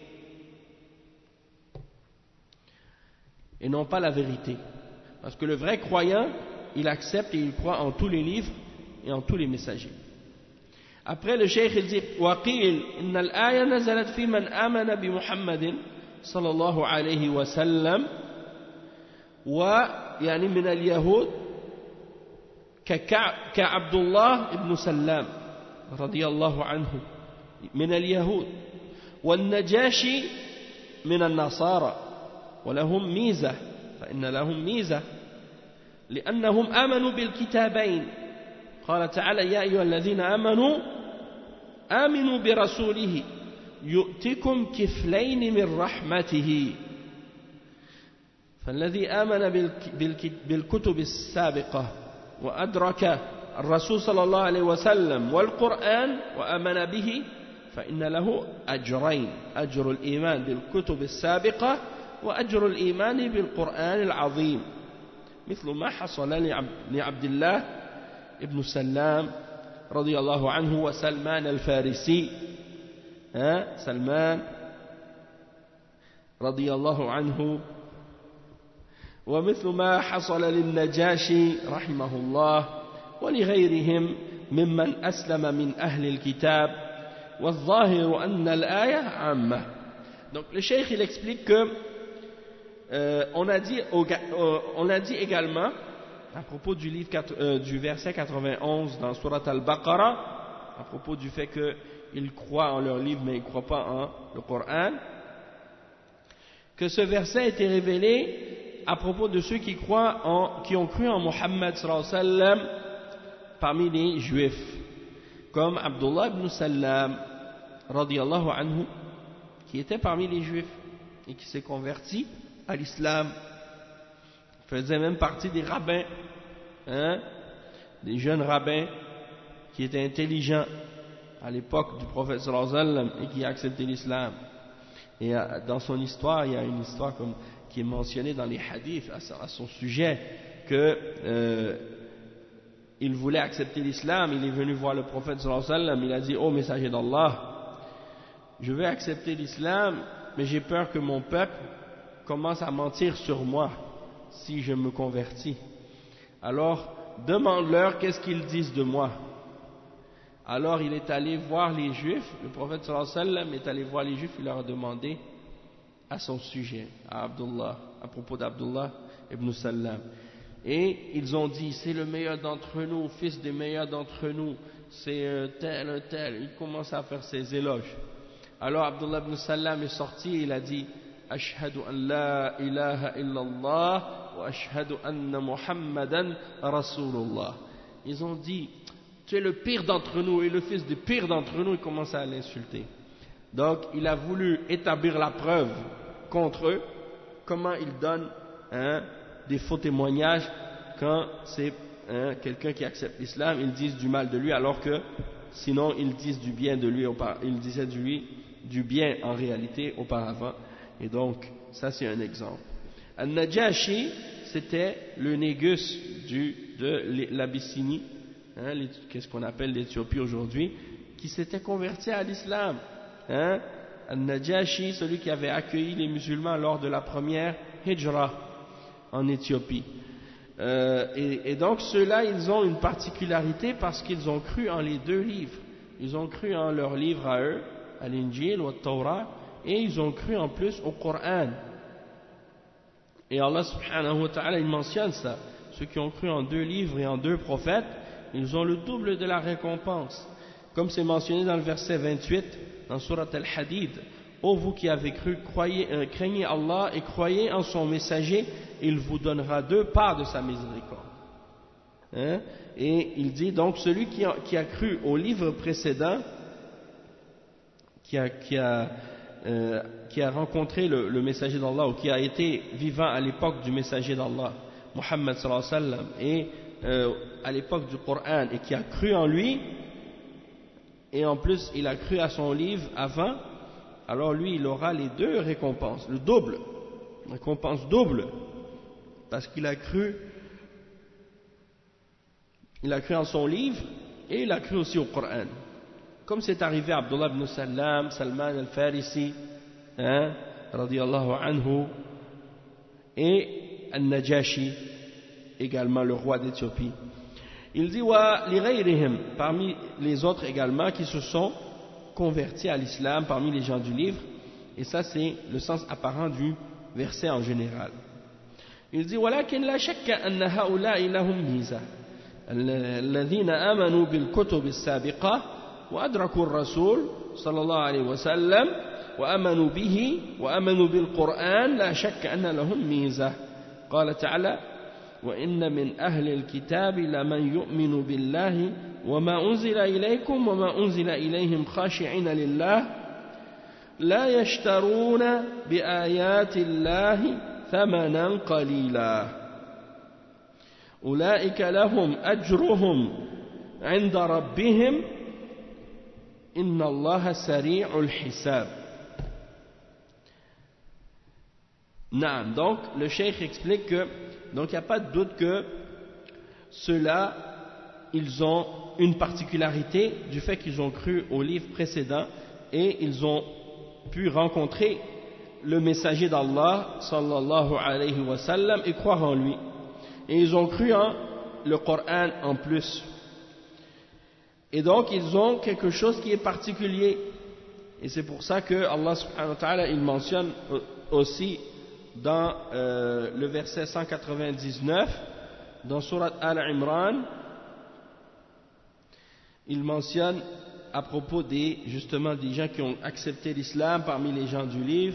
et non pas la vérité, parce que le vrai croyant il accepte et il croit en tous les livres et en tous les messagers. Après le cheikh il dit وقيل إن الآية نزلت في من آمن بمحمد صلى الله عليه وسلم ويعني من اليهود كعبد الله بن سلام رضي الله عنه من اليهود والنجاشي من النصارى ولهم ميزة فإن لهم ميزة لأنهم آمنوا بالكتابين قال تعالى يا أيها الذين آمنوا آمنوا برسوله يؤتكم كفلين من رحمته فالذي آمن بالكتب السابقة وأدرك الرسول صلى الله عليه وسلم والقرآن وآمن به فإن له أجرين أجر الإيمان بالكتب السابقة وأجر الإيمان بالقرآن العظيم مثل ما حصل لعبد الله ابن سلام رضي الله عنه وسلمان الفارسي ها سلمان رضي الله عنه ومثل ما حصل للنجاشي رحمه الله ولغيرهم ممن أسلم من أهل الكتاب والظاهر أن الآية عامة. Donc le cheikh il explique que euh, on a dit euh, on a dit également à propos du livre euh, du verset quatre-vingt-onze dans Surat Al-Baqarah à propos du fait qu'ils croient en leur livre mais ils ne croient pas en le Coran, que ce verset a été révélé à propos de ceux qui croient en, qui ont cru en Muhammad sallallahu alayhi wa sallam parmi les juifs, comme Abdullah ibn Salam radiyallahu anhu, qui était parmi les juifs et qui s'est converti à l'islam, faisait même partie des rabbins, hein, des jeunes rabbins qui étaient intelligents à l'époque du prophète sallallahu alayhi wa sallam et qui a accepté l'islam. Et dans son histoire, il y a une histoire comme, qui est mentionnée dans les hadiths à son sujet, que euh, il voulait accepter l'islam, il est venu voir le prophète sallallahu alayhi wa sallam, il a dit « Oh messager d'Allah, je veux accepter l'islam, mais j'ai peur que mon peuple commence à mentir sur moi si je me convertis. Alors, demande-leur qu'est-ce qu'ils disent de moi. » Alors il est allé voir les juifs, le prophète sallallahu alayhi wa sallam est allé voir les juifs, il leur a demandé à son sujet, à Abdullah, à propos d'Abdullah ibn Salam. Et ils ont dit, c'est le meilleur d'entre nous, fils des meilleurs d'entre nous, c'est un tel, un tel. Il commence à faire ses éloges. Alors Abdullah ibn Salam est sorti et il a dit, Ashhadu an la ilaha illallah wa ashhadu anna Muhammadan Rasulullah. Ils ont dit, tu es le pire d'entre nous et le fils du pire d'entre nous. Il commence à l'insulter. Donc il a voulu établir la preuve contre eux, comment ils donnent hein, des faux témoignages quand c'est hein, quelqu'un qui accepte l'islam, ils disent du mal de lui alors que sinon ils disent du bien de lui, ils disaient de lui du bien en réalité auparavant. Et donc ça c'est un exemple. Al-Najashi, c'était le négus du, de l'Abyssinie, hein, qu'est-ce qu'on appelle l'Éthiopie aujourd'hui, qui s'était converti à l'islam. Hein? Al-Najashi, celui qui avait accueilli les musulmans lors de la première hijra en Éthiopie. Euh, et, et donc ceux-là, ils ont une particularité parce qu'ils ont cru en les deux livres. Ils ont cru en leur livre à eux, à l'Injil ou au Torah, et ils ont cru en plus au Coran. Et Allah subhanahu wa ta'ala, il mentionne ça. Ceux qui ont cru en deux livres et en deux prophètes, ils ont le double de la récompense. Comme c'est mentionné dans le verset vingt-huit, dans Surat Al-Hadid, ô vous qui avez cru, croyez, euh, craignez Allah et croyez en son messager, il vous donnera deux parts de sa miséricorde. Hein? Et il dit donc, celui qui a, qui a cru au livre précédent, qui a, qui a, euh, qui a rencontré le, le messager d'Allah, ou qui a été vivant à l'époque du messager d'Allah, Muhammad sallallahu alayhi wa sallam, et euh, à l'époque du Coran, et qui a cru en lui, et en plus il a cru à son livre avant, alors lui il aura les deux récompenses, le double, récompense double, parce qu'il a cru, il a cru en son livre et il a cru aussi au Coran, comme c'est arrivé à Abdullah ibn Salam, Salman al-Farisi, hein, radiyallahu anhu, et al-Najashi, également le roi d'Éthiopie. Il dit wa li ghayrihim, parmi les autres également qui se sont convertis à l'islam parmi les gens du livre, et ça c'est le sens apparent du verset en général. Il dit walakin la shakka anna haula'i lahum miza, الذين آمنوا بالكتب السابقة وأدركوا الرسول صلى الله عليه وسلم وآمنوا به وآمنوا بالقرآن لا شك أن لهم ميزة. قال تعالى وإن من أهل الكتاب لمن يؤمن بالله وما أنزل إليكم وما أنزل إليهم خاشعين لله لا يشترون بآيات الله ثمنا قليلا أولئك لهم أجرهم عند ربهم إن الله سريع الحساب. Non, donc le cheikh explique que donc il n'y a pas de doute que ceux-là ils ont une particularité du fait qu'ils ont cru au livre précédent et ils ont pu rencontrer le messager d'Allah sallallahu alayhi wa sallam et croire en lui, et ils ont cru en le Coran en plus, et donc ils ont quelque chose qui est particulier, et c'est pour ça que Allah subhanahu wa ta'ala il mentionne aussi dans euh, le verset cent quatre-vingt-dix-neuf dans Surat Al-Imran, il mentionne à propos des, justement des gens qui ont accepté l'islam parmi les gens du livre,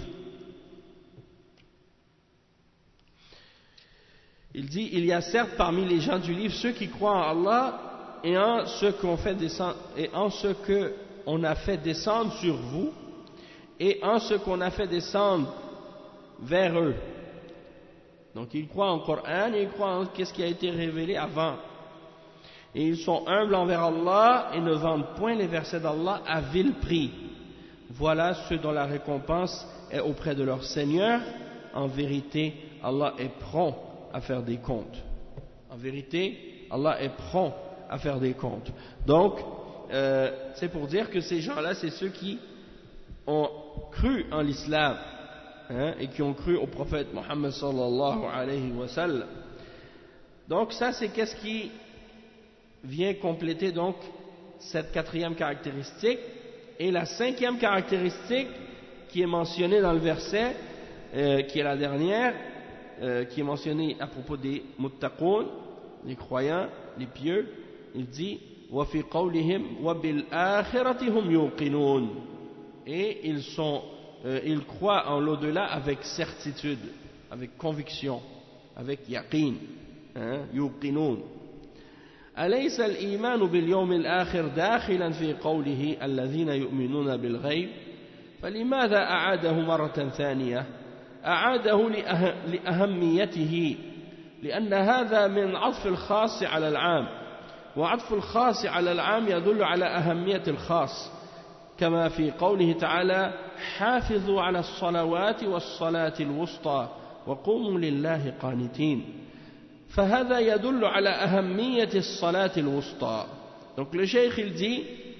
il dit il y a certes parmi les gens du livre ceux qui croient en Allah et en ce qu'on fait descendre, et en ce que on a fait descendre sur vous et en ce qu'on a fait descendre vers eux. Donc ils croient en Coran et ils croient en ce qui a été révélé avant. Et ils sont humbles envers Allah et ne vendent point les versets d'Allah à vil prix. Voilà ceux dont la récompense est auprès de leur Seigneur. En vérité, Allah est prompt à faire des comptes. En vérité, Allah est prompt à faire des comptes. Donc, euh, c'est pour dire que ces gens-là, c'est ceux qui ont cru en l'islam, hein, et qui ont cru au prophète Mohammed sallallahu alayhi wa sallam. Donc ça, c'est qu'est-ce qui vient compléter donc cette quatrième caractéristique. Et la cinquième caractéristique qui est mentionnée dans le verset, euh, qui est la dernière, euh, qui est mentionnée à propos des muttaqoun, les croyants, les pieux, il dit وَفِي قَوْلِهِمْ وَبِالْآخِرَةِ هُمْ يُوقِنُونَ, et ils sont euh, ils croient en l'au-delà avec certitude, avec conviction, avec yaqin, hein, yuqinun. أليس الإيمان باليوم الآخر داخلا في قوله الذين يؤمنون بالغيب فلماذا أعاده مرة ثانية؟ أعاده لأهميته، لأن هذا من عطف الخاص على العام، وعطف الخاص على العام يدل على أهمية الخاص، كما في قوله تعالى حافظوا على الصلوات والصلاة الوسطى وقوموا لله قانتين، فهذا يدل على أهمية الصلاة الوسطى. Donc le cheikh il dit,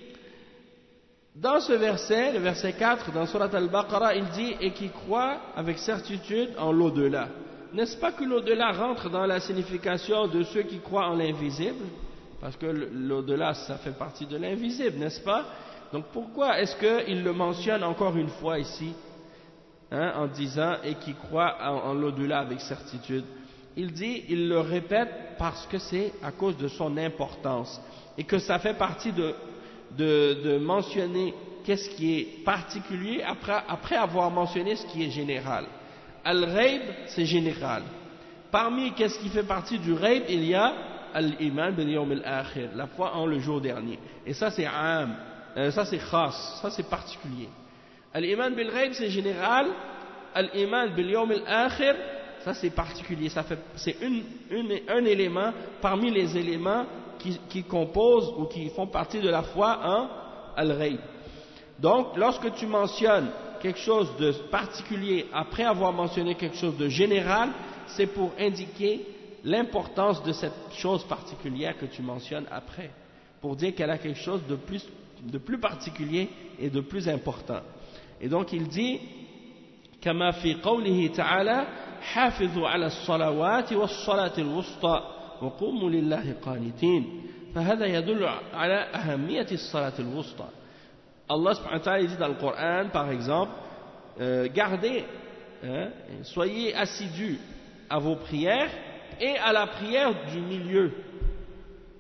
dans ce verset, le verset quatre, dans Surat Al-Baqarah, il dit, et qui croit avec certitude en l'au-delà. N'est-ce pas que l'au-delà rentre dans la signification de ceux qui croient en l'invisible? Parce que l'au-delà, ça fait partie de l'invisible, n'est-ce pas? Donc pourquoi est-ce qu'il le mentionne encore une fois ici, hein, en disant, et qui croit en, en l'au-delà avec certitude? Il dit, il le répète parce que c'est à cause de son importance, et que ça fait partie de, de, de mentionner qu'est-ce qui est particulier après, après avoir mentionné ce qui est général. Al-Ghaib, c'est général. Parmi qu'est-ce qui fait partie du Ghaib, il y a Al-Iman bil Yawm al-Akhir, la foi en le jour dernier. Et ça c'est Am, euh, ça c'est Khas, ça c'est particulier. Al-Iman bil Ghaib, c'est général. Al-Iman bil Yawm al-Akhir, ça c'est particulier, ça fait, c'est une, une, un élément parmi les éléments qui, qui composent ou qui font partie de la foi en Al-Ghaib. Donc, lorsque tu mentionnes quelque chose de particulier après avoir mentionné quelque chose de général, c'est pour indiquer l'importance de cette chose particulière que tu mentionnes après, pour dire qu'elle a quelque chose de plus, de plus particulier et de plus important. Et donc il dit, كما في قوله تعالى حافظوا على الصلوات والصلاة الوسطى وقوموا لله قانتين فهذا يدل على أهمية الصلاة الوسطى. Allah subhanahu wa ta'ala dit dans le Coran, par exemple, euh, gardez, hein, soyez assidus à vos prières et à la prière du milieu.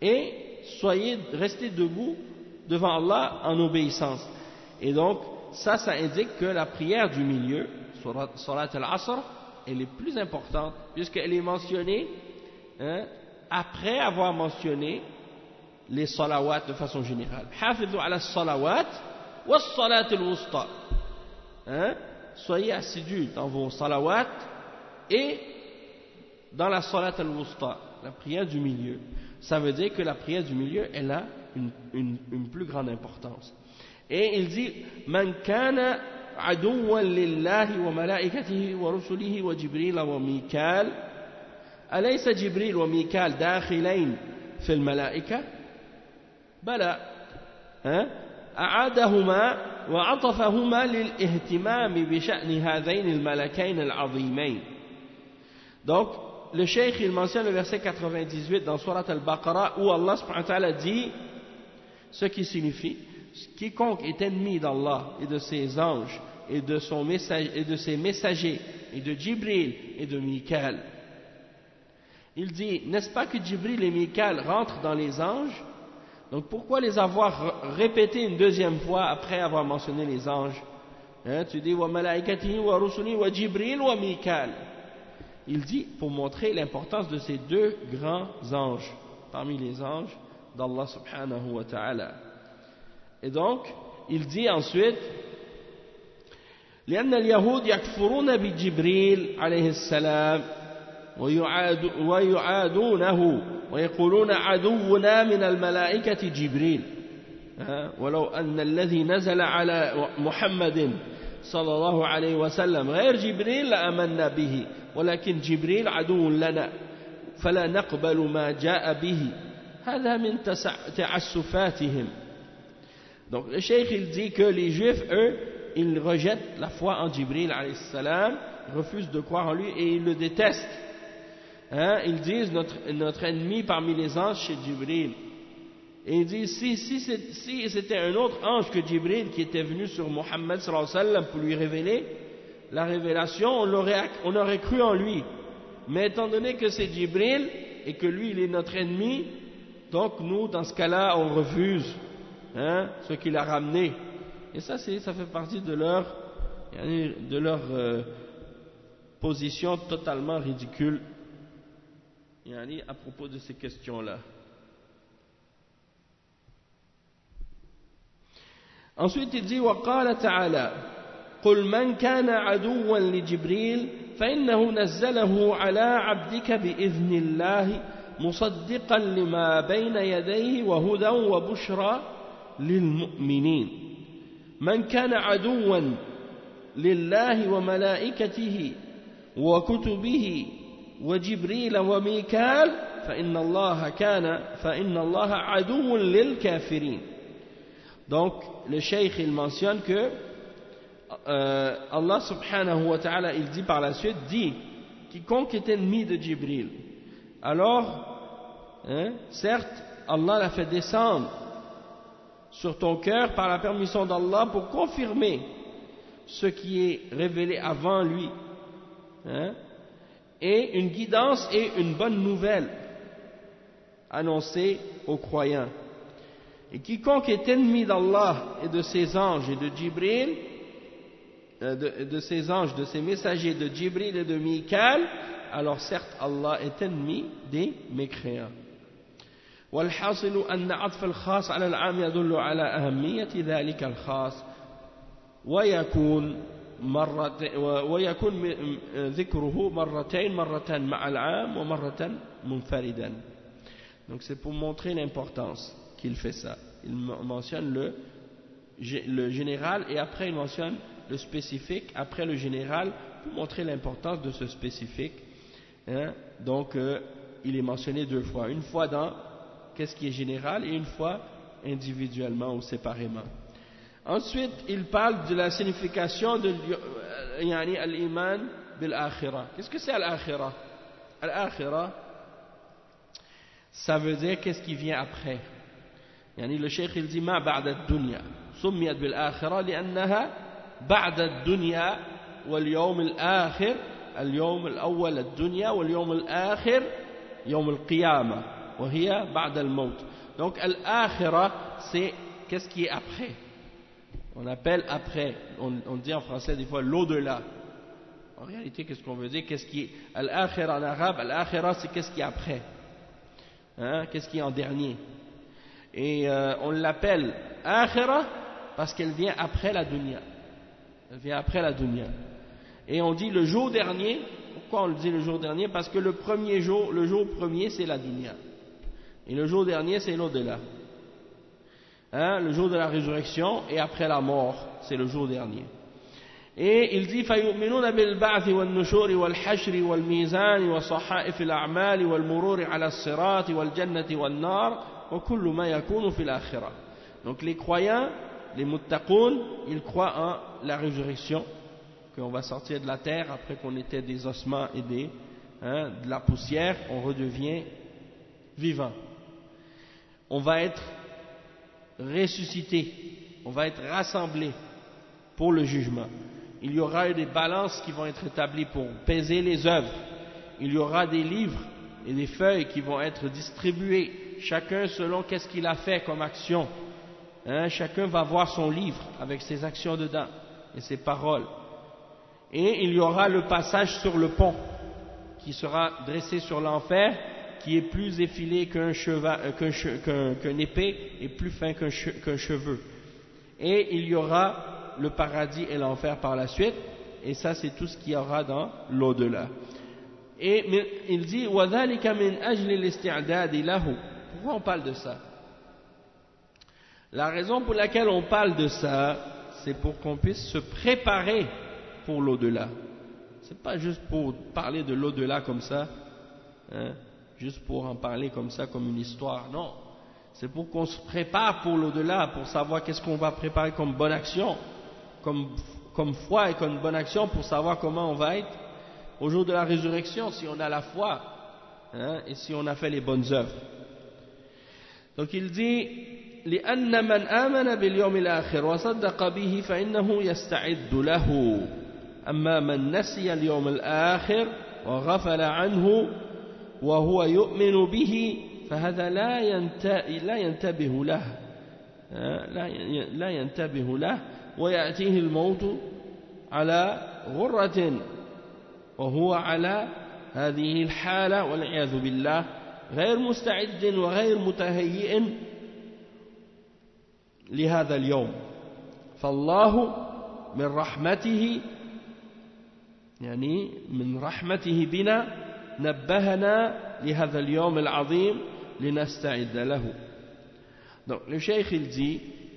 et soyez, restez debout devant Allah en obéissance. Et donc, ça, ça indique que la prière du milieu, Salat al-Asr, elle est plus importante, puisqu'elle est mentionnée hein, après avoir mentionné les salawats de façon générale. Hafidhu ala salawat wa salat al-wusta. Hein? Soyez assidus dans vos salawats et dans la salat al-wusta, la prière du milieu. Ça veut dire que la prière du milieu, elle a une, une, une plus grande importance. Et il dit Man kana aduwan lillahi wa malaikatihi wa rusulihi wa Jibril wa Mikal alaysa Jibril wa Mikal dakhilain fil malaika bala hein أعادهما وعطفهما للاهتمام بشأن هذين الملكين العظيمين. Donc le cheikh il mentionne le verset quatre-vingt-dix-huit dans Surat al-Baqarah où Allah subhanahu wa ta'ala dit ce qui signifie quiconque est ennemi d'Allah et de ses anges et de, son message, et de ses messagers et de Jibril et de Mikal. Il dit, n'est-ce pas que Jibril et Mikal rentrent dans les anges? Donc pourquoi les avoir répétés une deuxième fois après avoir mentionné les anges hein, tu dis wa malaikatihi wa rusuli wa Jibril wa Mikal. Il dit pour montrer l'importance de ces deux grands anges parmi les anges d'Allah subhanahu wa ta'ala. Et donc il dit ensuite لأن اليهود يكفرون بجبريل عليه السلام ويعاد ويعادونه ويقولون عدونا من الملائكة جبريل ولو أن الذي نزل على محمد صلى الله عليه وسلم غير جبريل لآمنا به ولكن جبريل عدو لنا فلا نقبل ما جاء به هذا من تعسفاتهم. Donc le cheikh il dit que les juifs eux ils rejettent la foi en Jibril alayhi salam, refusent de croire en lui et ils le détestent. Hein, ils disent notre, notre ennemi parmi les anges c'est Jibril. Et ils disent si, si, si c'était un autre ange que Jibril qui était venu sur Muhammad sallallahu alayhi wa sallam pour lui révéler la révélation, on aurait, on aurait cru en lui. Mais étant donné que c'est Jibril et que lui il est notre ennemi, donc nous dans ce cas-là on refuse hein, ce qu'il a ramené. Et ça, c'est, ça fait partie de leur, de leur euh, position totalement ridicule à propos de ces questions-là. Ensuite, il dit وقال تعالى قل من كان عدوا لجبريل فإنه نزله على عبدك بإذن الله مصدقا لما بين يديه وهدى وبشرى للمؤمنين. من كان عدوا لله وملائكته وكتبه وجبريل وميكال فإن الله كان فإن الله عدو للكافرين. Donc le cheikh il mentionne que euh, Allah subhanahu wa ta'ala il dit par la suite dit quiconque est ennemi de Jibril alors hein, certes Allah l'a fait descendre sur ton cœur par la permission d'Allah pour confirmer ce qui est révélé avant lui hein, et une guidance et une bonne nouvelle annoncée aux croyants. Et quiconque est ennemi d'Allah et de ses anges et de Jibril, de, de ses anges, de ses messagers de Jibril et de Mikal, alors certes Allah est ennemi des mécréants. والحاصل أن عطف الخاص على العام يدل على أهمية ذلك الخاص ويكون مرة ويكون ذكره مرتين مرة مع العام ومرة منفردا. Donc c'est pour montrer l'importance qu'il fait ça. Il mentionne le, le général et après il mentionne le spécifique après le général pour montrer l'importance de ce spécifique. Hein? Donc euh, il est mentionné deux fois, une fois dans qu'est-ce qui est général et une fois individuellement ou séparément. Ensuite, il parle de la signification de yani, al-iman bil-akhirah. Qu'est-ce que c'est al-akhirah? Al-akhirah, ça veut dire qu'est-ce qui vient après. Yani, le cheikh il dit ma ba'da ad-dunya. Summiyat bil-akhirah li'annaha ba'da ad-dunya wal-yawm al-akhir, al-yawm al-awwal ad-dunya wal-yawm al-akhir, yawm al-qiyamah. وهي بعد الموت. Donc al-akhirah, c'est qu'est-ce qui est après. On appelle après, on, on dit en français des fois l'au-delà. En réalité, qu'est-ce qu'on veut dire? Qu'est-ce qui est al-akhirah en arabe? Al-akhirah, c'est qu'est-ce qui est après, hein? Qu'est-ce qui est en dernier. Et euh, on l'appelle akhirah parce qu'elle vient après la dunya. Elle vient après la dunya. Et on dit le jour dernier. Pourquoi on le dit le jour dernier? Parce que le premier jour, le jour premier, c'est la dunya. Et le jour dernier, c'est l'au-delà. Hein? Le jour de la résurrection et après la mort, c'est le jour dernier. Et il dit فَيُؤْمِنُونَ بِالْبَعْثِ وَالنُّشُورِ وَالْحَشْرِ وَالْمِيزَانِ وَصَحَائِفِ الْأَعْمَالِ وَالْمُرُورِ عَلَى الصِّرَاطِ وَالْجَنَّةِ وَالنَّارِ وَكُلُّ مَا يَكُونُ فِي الْآخِرَةِ. Donc les croyants, les muttaqoun, ils croient en la résurrection, qu'on va sortir de la terre après qu'on était des ossements et des, hein, de la poussière, on redevient vivant. On va être ressuscité, on va être rassemblé pour le jugement. Il y aura des balances qui vont être établies pour peser les œuvres. Il y aura des livres et des feuilles qui vont être distribuées, chacun selon qu'est-ce qu'il a fait comme action. Hein, chacun va voir son livre avec ses actions dedans et ses paroles. Et il y aura le passage sur le pont qui sera dressé sur l'enfer, qui est plus effilé qu'un cheval, qu'un, qu'un, qu'un épée et plus fin qu'un, che, qu'un cheveu. Et il y aura le paradis et l'enfer par la suite, et ça c'est tout ce qu'il y aura dans l'au-delà. Et il dit وَذَلِكَ مِنْ أَجْلِ الْإِسْتِعْدَادِ لَهُ. Pourquoi on parle de ça? La raison pour laquelle on parle de ça, c'est pour qu'on puisse se préparer pour l'au-delà. C'est pas juste pour parler de l'au-delà comme ça, hein, juste pour en parler comme ça, comme une histoire, non. C'est pour qu'on se prépare pour l'au-delà, pour savoir qu'est-ce qu'on va préparer comme bonne action, comme, comme foi et comme bonne action, pour savoir comment on va être au jour de la résurrection, si on a la foi, hein, et si on a fait les bonnes œuvres. Donc il dit لأن من آمن باليوم الآخر وصدق به فإنه يستعد له أما من نسي اليوم الآخر وغفل عنه وهو يؤمن به فهذا لا ينتبه له لا ينتبه له ويأتيه الموت على غرة وهو على هذه الحالة والعياذ بالله غير مستعد وغير متهيئ لهذا اليوم فالله من رحمته يعني من رحمته بنا نبهنا لهذا اليوم العظيم لنستعد له. Donc le cheikh il dit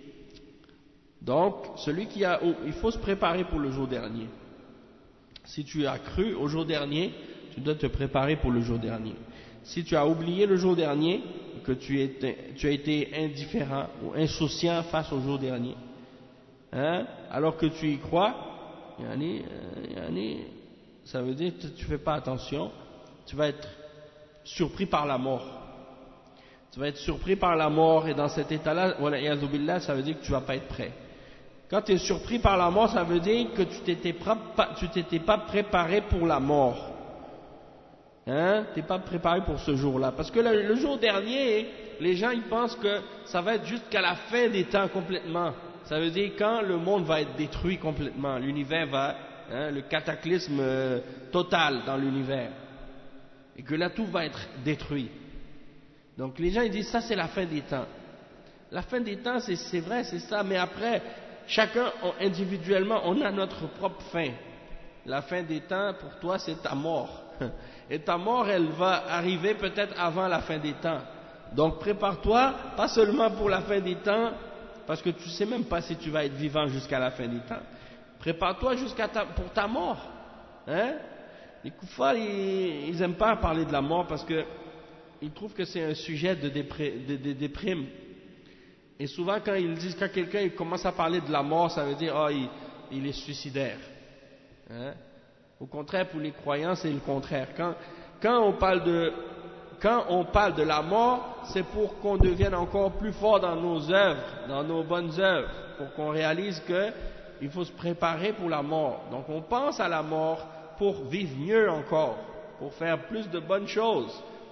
donc celui qui a il faut se préparer pour le jour dernier. Si tu as cru au jour dernier, tu dois te préparer pour le jour dernier. Si tu as oublié le jour dernier, que tu, étais, tu as été indifférent ou insouciant face au jour dernier, hein, alors que tu y crois, yani, yani, ça veut dire que tu ne fais pas attention, tu vas être surpris par la mort. Tu vas être surpris par la mort et dans cet état-là, ça veut dire que tu ne vas pas être prêt. Quand tu es surpris par la mort, ça veut dire que tu t'étais pas, tu t'étais pas préparé pour la mort. Hein? Tu n'es pas préparé pour ce jour-là. Parce que le, le jour dernier, les gens ils pensent que ça va être jusqu'à la fin des temps complètement. Ça veut dire quand le monde va être détruit complètement. L'univers va, hein, le cataclysme euh, total dans l'univers. Et que là tout va être détruit. Donc les gens ils disent ça c'est la fin des temps. La fin des temps c'est, c'est vrai, c'est ça. Mais après, chacun on, individuellement on a notre propre fin. La fin des temps pour toi c'est ta mort. Et ta mort, elle va arriver peut-être avant la fin des temps. Donc prépare-toi, pas seulement pour la fin des temps, parce que tu ne sais même pas si tu vas être vivant jusqu'à la fin des temps. Prépare-toi jusqu'à ta, pour ta mort. Hein? Les koufars, ils n'aiment pas parler de la mort parce qu'ils trouvent que c'est un sujet de, dépré, de, de déprime. Et souvent, quand ils disent, quand quelqu'un il commence à parler de la mort, ça veut dire, oh, il, il est suicidaire. Hein? Au contraire, pour les croyants, c'est le contraire. Quand, quand, on parle de, quand on parle de la mort, c'est pour qu'on devienne encore plus fort dans nos œuvres, dans nos bonnes œuvres, pour qu'on réalise qu'il faut se préparer pour la mort. Donc on pense à la mort pour vivre mieux encore, pour faire plus de bonnes choses,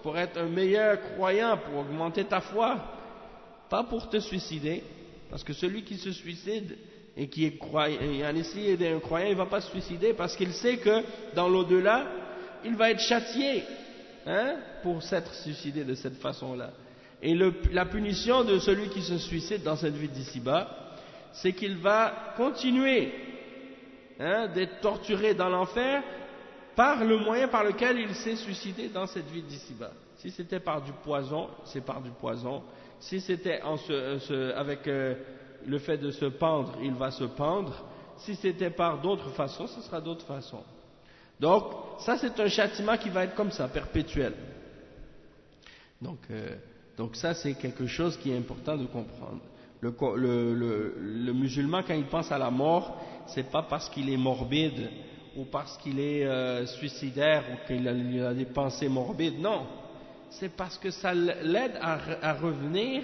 pour être un meilleur croyant, pour augmenter ta foi, pas pour te suicider, parce que celui qui se suicide et qui est croyant, s'il est un croyant, il ne va pas se suicider parce qu'il sait que dans l'au-delà, il va être châtié, hein, pour s'être suicidé de cette façon-là. Et le, la punition de celui qui se suicide dans cette vie d'ici-bas, c'est qu'il va continuer, hein, d'être torturé dans l'enfer par le moyen par lequel il s'est suicidé dans cette vie d'ici-bas. Si c'était par du poison, c'est par du poison. Si c'était en se, se, avec euh, le fait de se pendre, il va se pendre. Si c'était par d'autres façons, ce sera d'autres façons. Donc, ça c'est un châtiment qui va être comme ça, perpétuel. Donc, euh, donc ça c'est quelque chose qui est important de comprendre. Le, le, le, le musulman, quand il pense à la mort, c'est pas parce qu'il est morbide ou parce qu'il est euh, suicidaire ou qu'il a, il a des pensées morbides, non. C'est parce que ça l'aide à, à revenir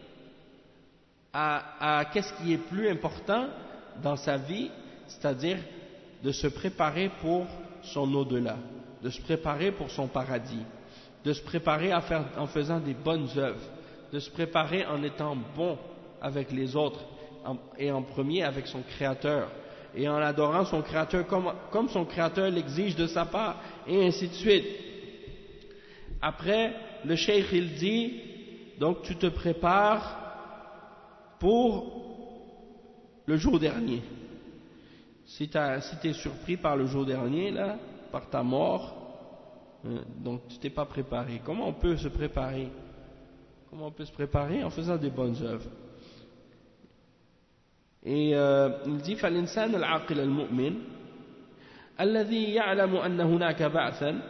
à, à qu'est-ce qui est plus important dans sa vie, c'est-à-dire de se préparer pour son au-delà, de se préparer pour son paradis, de se préparer à faire, en faisant des bonnes œuvres, de se préparer en étant bon avec les autres en, et en premier avec son Créateur, et en adorant son Créateur comme, comme son Créateur l'exige de sa part, et ainsi de suite. Après, le cheikh il dit, donc tu te prépares pour le jour dernier. Si tu si es surpris par le jour dernier, là, par ta mort, hein, donc tu t'es pas préparé. Comment on peut se préparer? Comment on peut se préparer? En faisant des bonnes œuvres. Et euh, il dit فالإنسان العاقل المؤمن الذي يعلم أن هناك بعثا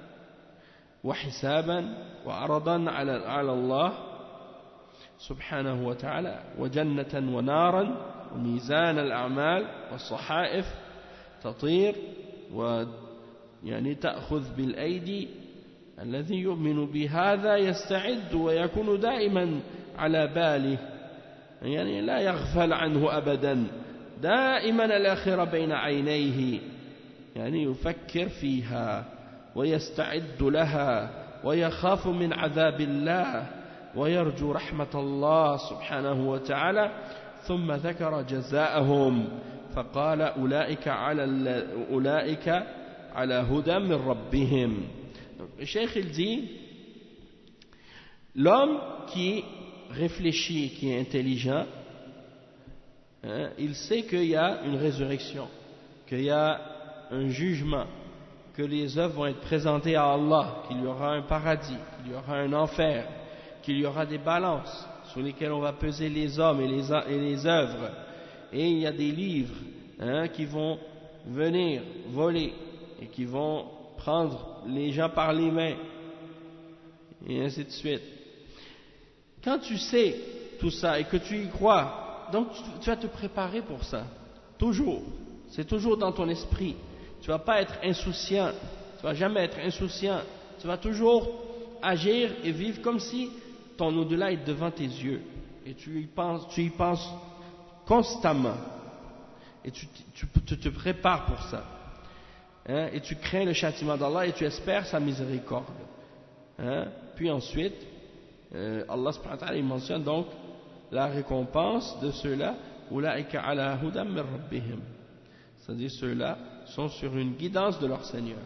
وحسابا وعرضا على على الله سبحانه وتعالى وجنة ونارا وميزان الأعمال والصحائف تطير ويعني تأخذ بالأيدي الذي يؤمن بهذا يستعد ويكون دائما على باله يعني لا يغفل عنه أبدا دائما الآخرة بين عينيه يعني يفكر فيها ويستعد لها ويخاف من عذاب الله ويرجو رحمة الله سبحانه وتعالى ثم ذكر جزاءهم فقال أولئك على أولئك على هدى من ربهم. Le cheikh il dit, l'homme qui réfléchit, qui est intelligent, hein, il sait qu'il y a une résurrection, qu'il y a un jugement, que les œuvres vont être présentées à Allah, qu'il y aura un paradis, qu'il y aura un enfer, qu'il y aura des balances sur lesquelles on va peser les hommes et les, et les œuvres, et il y a des livres, hein, qui vont venir voler et qui vont prendre les gens par les mains, et ainsi de suite. Quand tu sais tout ça et que tu y crois, donc tu, tu vas te préparer pour ça, toujours. C'est toujours dans ton esprit. Tu ne vas pas être insouciant, tu ne vas jamais être insouciant. Tu vas toujours agir et vivre comme si ton au-delà est devant tes yeux. Et tu y penses, tu y penses constamment. Et tu, tu, tu te prépares pour ça. Hein? Et tu crains le châtiment d'Allah et tu espères sa miséricorde. Hein? Puis ensuite, euh, Allah subhanahu wa ta'ala, il mentionne donc la récompense de ceux-là, ulaika ala hudam min rabbihim. C'est-à-dire ceux-là sont sur une guidance de leur Seigneur.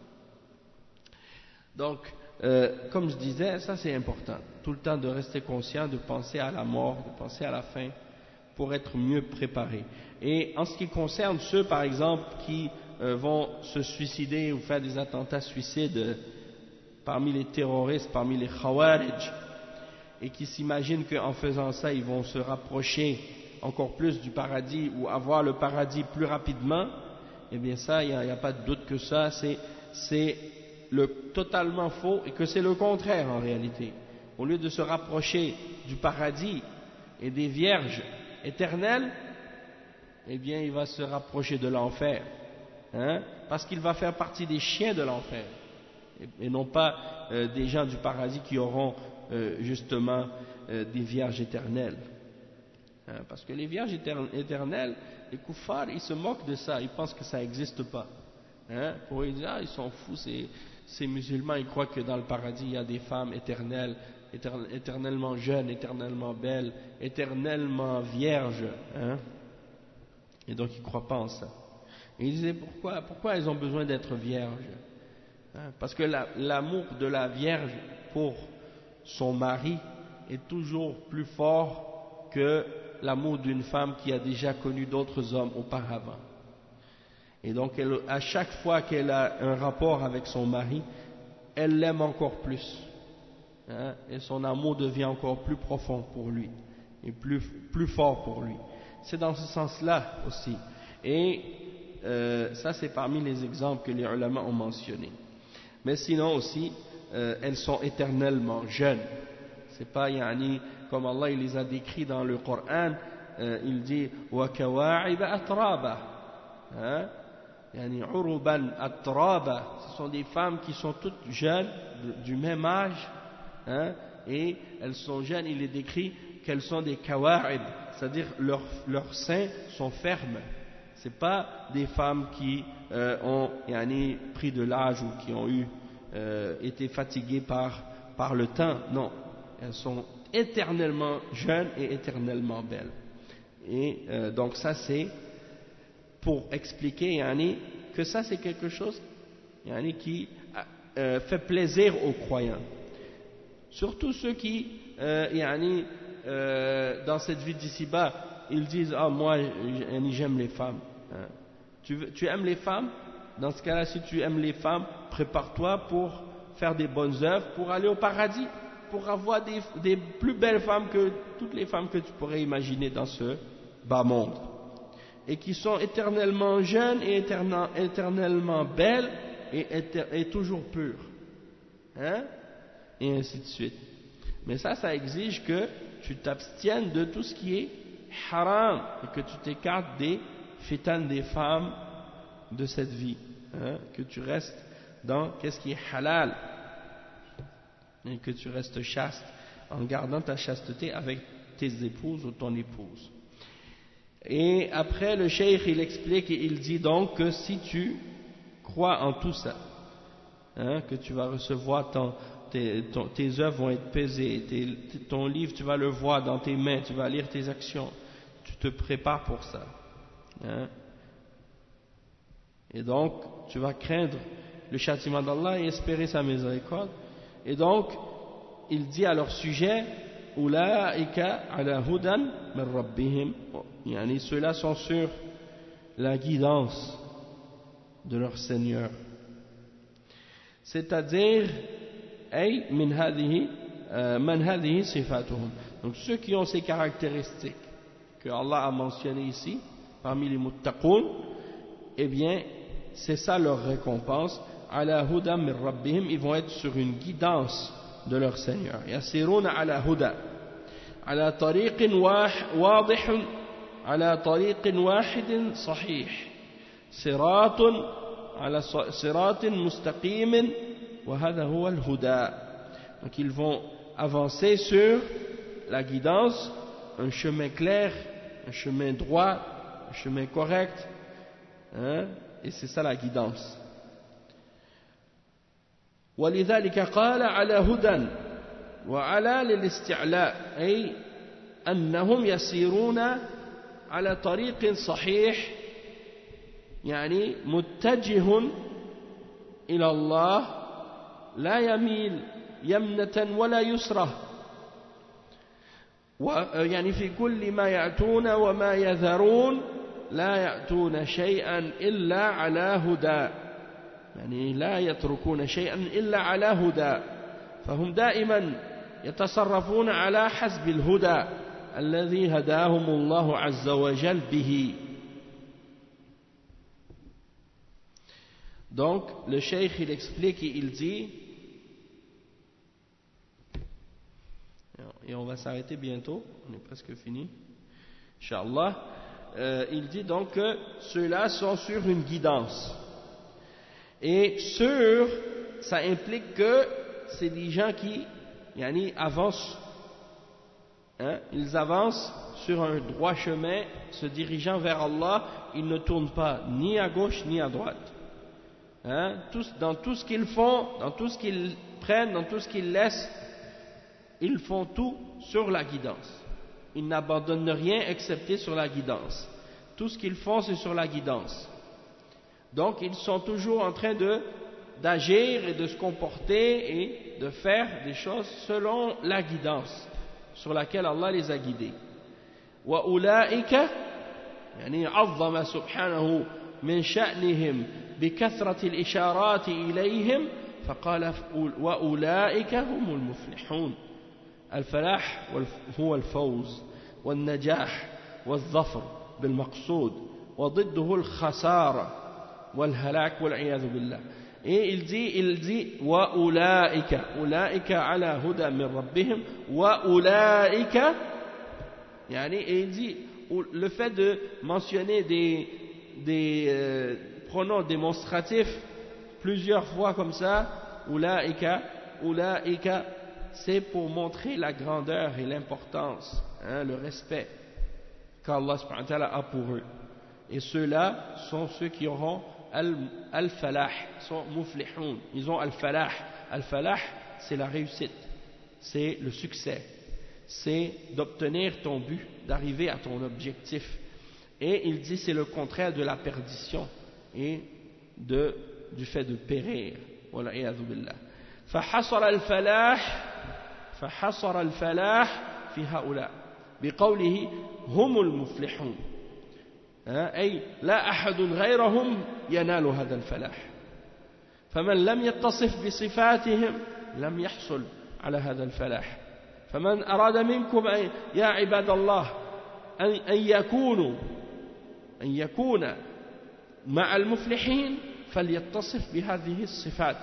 Donc, euh, comme je disais, ça c'est important. Tout le temps de rester conscient, de penser à la mort, de penser à la fin, pour être mieux préparé. Et en ce qui concerne ceux, par exemple, qui euh, vont se suicider ou faire des attentats suicides euh, parmi les terroristes, parmi les khawarij, et qui s'imaginent qu'en faisant ça, ils vont se rapprocher encore plus du paradis ou avoir le paradis plus rapidement, eh bien ça, il n'y a, a pas de doute que ça, c'est le totalement faux et que c'est le contraire en réalité. Au lieu de se rapprocher du paradis et des vierges éternelles, eh bien il va se rapprocher de l'enfer, hein, parce qu'il va faire partie des chiens de l'enfer, et, et non pas euh, des gens du paradis qui auront euh, justement euh, des vierges éternelles. Hein, parce que les vierges éternelles, les koufars, ils se moquent de ça, ils pensent que ça n'existe pas. Hein? Pour eux, ils disent, ah, ils sont fous, ces, ces musulmans, ils croient que dans le paradis, il y a des femmes éternelles, éternellement jeunes, éternellement belles, éternellement vierges. Hein? Et donc, ils ne croient pas en ça. Et ils disaient, pourquoi, pourquoi elles ont besoin d'être vierges? Hein? Parce que la, l'amour de la vierge pour son mari est toujours plus fort que l'amour d'une femme qui a déjà connu d'autres hommes auparavant. Et donc, elle, à chaque fois qu'elle a un rapport avec son mari, elle l'aime encore plus. Hein, et son amour devient encore plus profond pour lui, et plus, plus fort pour lui. C'est dans ce sens-là aussi. Et euh, ça, c'est parmi les exemples que les ulama ont mentionnés. Mais sinon aussi, euh, elles sont éternellement jeunes. C'est pas, yani, comme Allah il les a décrits dans le Coran, euh, il dit « Wa kawa'iba atraba » hein? Yani uruban atraba, ce sont des femmes qui sont toutes jeunes, du même âge, hein, et elles sont jeunes, il est décrit qu'elles sont des kawa'ib, c'est-à-dire leurs, leurs seins sont fermes. C'est pas des femmes qui euh, ont yani, pris de l'âge ou qui ont eu, euh, été fatiguées par, par le temps, non, elles sont éternellement jeunes et éternellement belles. Et euh, donc ça c'est pour expliquer yani, que ça c'est quelque chose yani, qui euh, fait plaisir aux croyants. Surtout ceux qui, euh, yani, euh, dans cette vie d'ici-bas, ils disent « Ah, moi, j'aime les femmes. Hein. » tu, tu aimes les femmes? Dans ce cas-là, si tu aimes les femmes, prépare-toi pour faire des bonnes œuvres, pour aller au paradis, pour avoir des, des plus belles femmes que toutes les femmes que tu pourrais imaginer dans ce bas monde. Et qui sont éternellement jeunes et éternellement belles et, éter, et toujours pures. Hein? Et ainsi de suite. Mais ça, ça exige que tu t'abstiennes de tout ce qui est haram et que tu t'écartes des fitanes des femmes de cette vie. Hein? Que tu restes dans qu'est-ce qui est halal et que tu restes chaste en gardant ta chasteté avec tes épouses ou ton épouse. Et après, le cheikh, il explique et il dit donc que si tu crois en tout ça, hein, que tu vas recevoir ton, tes, ton, tes œuvres vont être pesées, tes, ton livre, tu vas le voir dans tes mains, tu vas lire tes actions, tu te prépares pour ça. Hein. Et donc, tu vas craindre le châtiment d'Allah et espérer sa miséricorde. Et donc, il dit à leur sujet, Ulaika ala hudan min rabbihim, yani ceux-là sont sur la guidance de leur Seigneur. C'est-à-dire, ay min hadhihi man hadhihi sifatuhum. Donc ceux qui ont ces caractéristiques que Allah a mentionnées ici, parmi les muttaqoun, eh bien, c'est ça leur récompense. Ala hudan min rabbihim, ils vont être sur une guidance de leur Seigneur. Yasiruna ala huda, ala tariqin wadih, ala tariqin wahidin sahih, siratun ala siratin mustaqimin, wa hadha huwa al-huda. Donc ils vont avancer sur la guidance, un chemin clair, un chemin droit, un chemin correct, hein, et c'est ça la guidance. ولذلك قال على هدى وعلى للاستعلاء أي أنهم يسيرون على طريق صحيح يعني متجه إلى الله لا يميل يمنة ولا يسرة يعني في كل ما يأتون وما يذرون لا يأتون شيئا إلا على هدى يعني لا يتركون شيئا إلا على هدى فهم دائما يتصرفون على حسب الهدى الذي هداهم الله عز وجل به. Donc le cheikh il explique et il dit, et on va s'arrêter bientôt, on est presque fini Inch'Allah. Euh, il dit donc que ceux-là sont sur une guidance. Et sur, ça implique que c'est des gens qui yani, avancent, hein, ils avancent sur un droit chemin, se dirigeant vers Allah, ils ne tournent pas ni à gauche ni à droite. hein, tous, dans tout ce qu'ils font, dans tout ce qu'ils prennent, dans tout ce qu'ils laissent, ils font tout sur la guidance. Ils n'abandonnent rien excepté sur la guidance. Tout ce qu'ils font, c'est sur la guidance. Donc, ils sont toujours en train de, d'agir et de se comporter et de faire des choses selon la guidance sur laquelle Allah les a guidés. وَأُولَٰئِكَ يعني عظم سبحانه من شأنهم بكثرة الإشارات إليهم فقال وأولئك هم المفلحون. الفلاح هو الفوز والنجاح والظفر بالمقصود وضده الخسارة والهلاك والعياذ بالله. Et il dit, il dit وأولئك أولئك على هدى من ربهم وأولئك يعني, et il dit le fait de mentionner des, des euh, pronoms démonstratifs plusieurs fois comme ça, ulaika, ulaika, c'est pour montrer la grandeur et l'importance, hein, le respect qu'Allah subhanahu wa ta'ala a pour eux. Et ceux-là sont ceux qui auront al-falah, sont muflihun, ils ont al-falah. Al-falah, c'est la réussite, c'est le succès, c'est d'obtenir ton but, d'arriver à ton objectif. Et il dit c'est le contraire de la perdition et de, du fait de périr. والعياذ بالله. فحصر الفلاح فحصر الفلاح في هؤلاء بقوله هم المفلحون أي لا أحد غيرهم ينال هذا الفلاح فمن لم يتصف بصفاتهم لم يحصل على هذا الفلاح فمن أراد منكم أن يا عباد الله أن يكونوا أن يكون مع المفلحين فليتصف بهذه الصفات.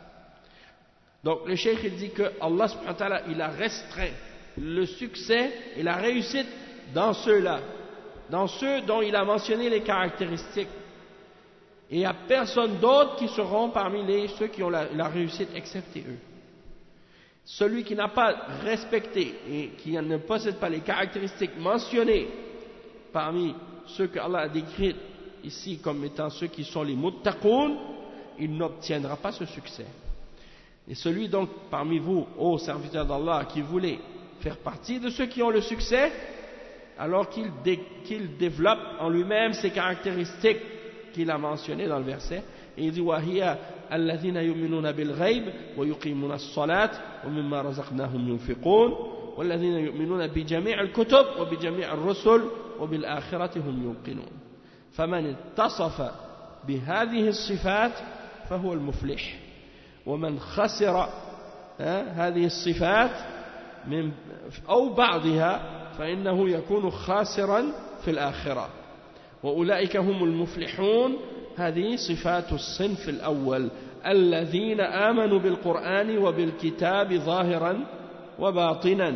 Donc le cheikh il dit que Allah subhanahu wa ta'ala il a restreint le succès et la réussite dans ceux-là, dans ceux dont il a mentionné les caractéristiques. Et il n'y a personne d'autre qui seront parmi les, ceux qui ont la, la réussite excepté eux. Celui qui n'a pas respecté et qui ne possède pas les caractéristiques mentionnées parmi ceux que Allah a décrits ici comme étant ceux qui sont les muttaqoun, il n'obtiendra pas ce succès. Et celui donc parmi vous, ô serviteurs d'Allah, qui voulait faire partie de ceux qui ont le succès, alors qu'il dé, qu'il développe en lui-même ces caractéristiques qu'il a mentionnées dans le verset, et il dit وَهِيَ الَّذِينَ يُؤْمِنُونَ بِالْغَيْبِ وَيُقِيمُونَ الصَّلَاةَ وَمِمَّا رَزَقْنَاهُمْ يُنْفِقُونَ وَالَّذِينَ يُؤْمِنُونَ بِجَمِيعِ الْكُتُبِ وَبِجَمِيعِ الرُّسُلِ وَبِالْآخِرَةِ هُمْ يُوقِنُونَ فمن اتصف بهذه الصفات فهو المفلح ومن خسر هذه الصفات من أو بعضها فإنه يكون خاسرا في الآخرة وأولئك هم المفلحون. هذه صفات الصنف الأول الذين آمنوا بالقرآن وبالكتاب ظاهرا وباطنا.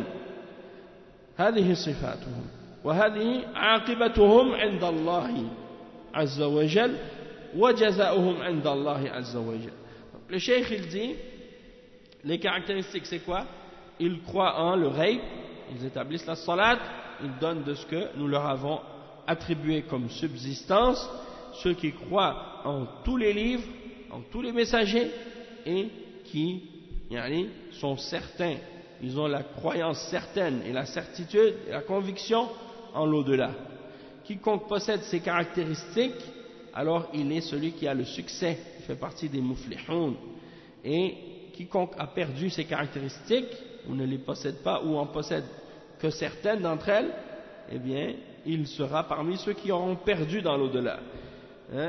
هذه صفاتهم وهذه عاقبتهم عند الله عز وجل وجزاؤهم عند الله عز وجل. Le cheikh il dit les caractéristiques c'est quoi? Ils croient en le ghaib, ils établissent la salat, ils donnent de ce que nous leur avons attribué comme subsistance, ceux qui croient en tous les livres, en tous les messagers et qui yani, sont certains, ils ont la croyance certaine et la certitude et la conviction en l'au-delà. Quiconque possède ces caractéristiques, alors il est celui qui a le succès, il fait partie des muflihoun. Et quiconque a perdu ces caractéristiques, ou ne les possède pas, ou en possède que certaines d'entre elles, eh bien, il sera parmi ceux qui auront perdu dans l'au-delà. Hein?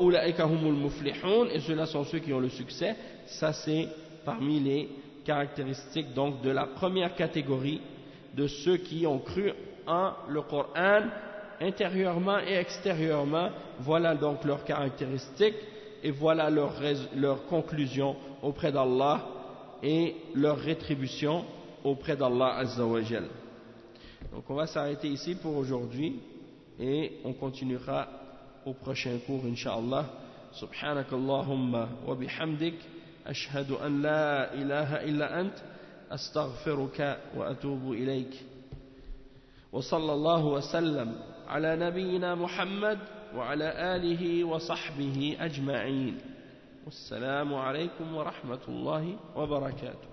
Et ceux-là sont ceux qui ont le succès. Ça c'est parmi les caractéristiques donc de la première catégorie de ceux qui ont cru en le Coran intérieurement et extérieurement. Voilà donc leurs caractéristiques et voilà leur, leur conclusion auprès d'Allah et leur rétribution auprès d'Allah Azza wa Jal. Donc on va s'arrêter ici pour aujourd'hui et on continuera au prochain cours Inch'Allah. Subhanakallahumma wa bihamdik ashhadu an la ilaha illa ant astaghfiruka wa atubu ilayk. Wa sallallahu wa sallam ala nabiyyina Muhammad wa ala alihi wa sahbihi ajma'in. Assalamu alaikum wa rahmatullahi wa barakatuh.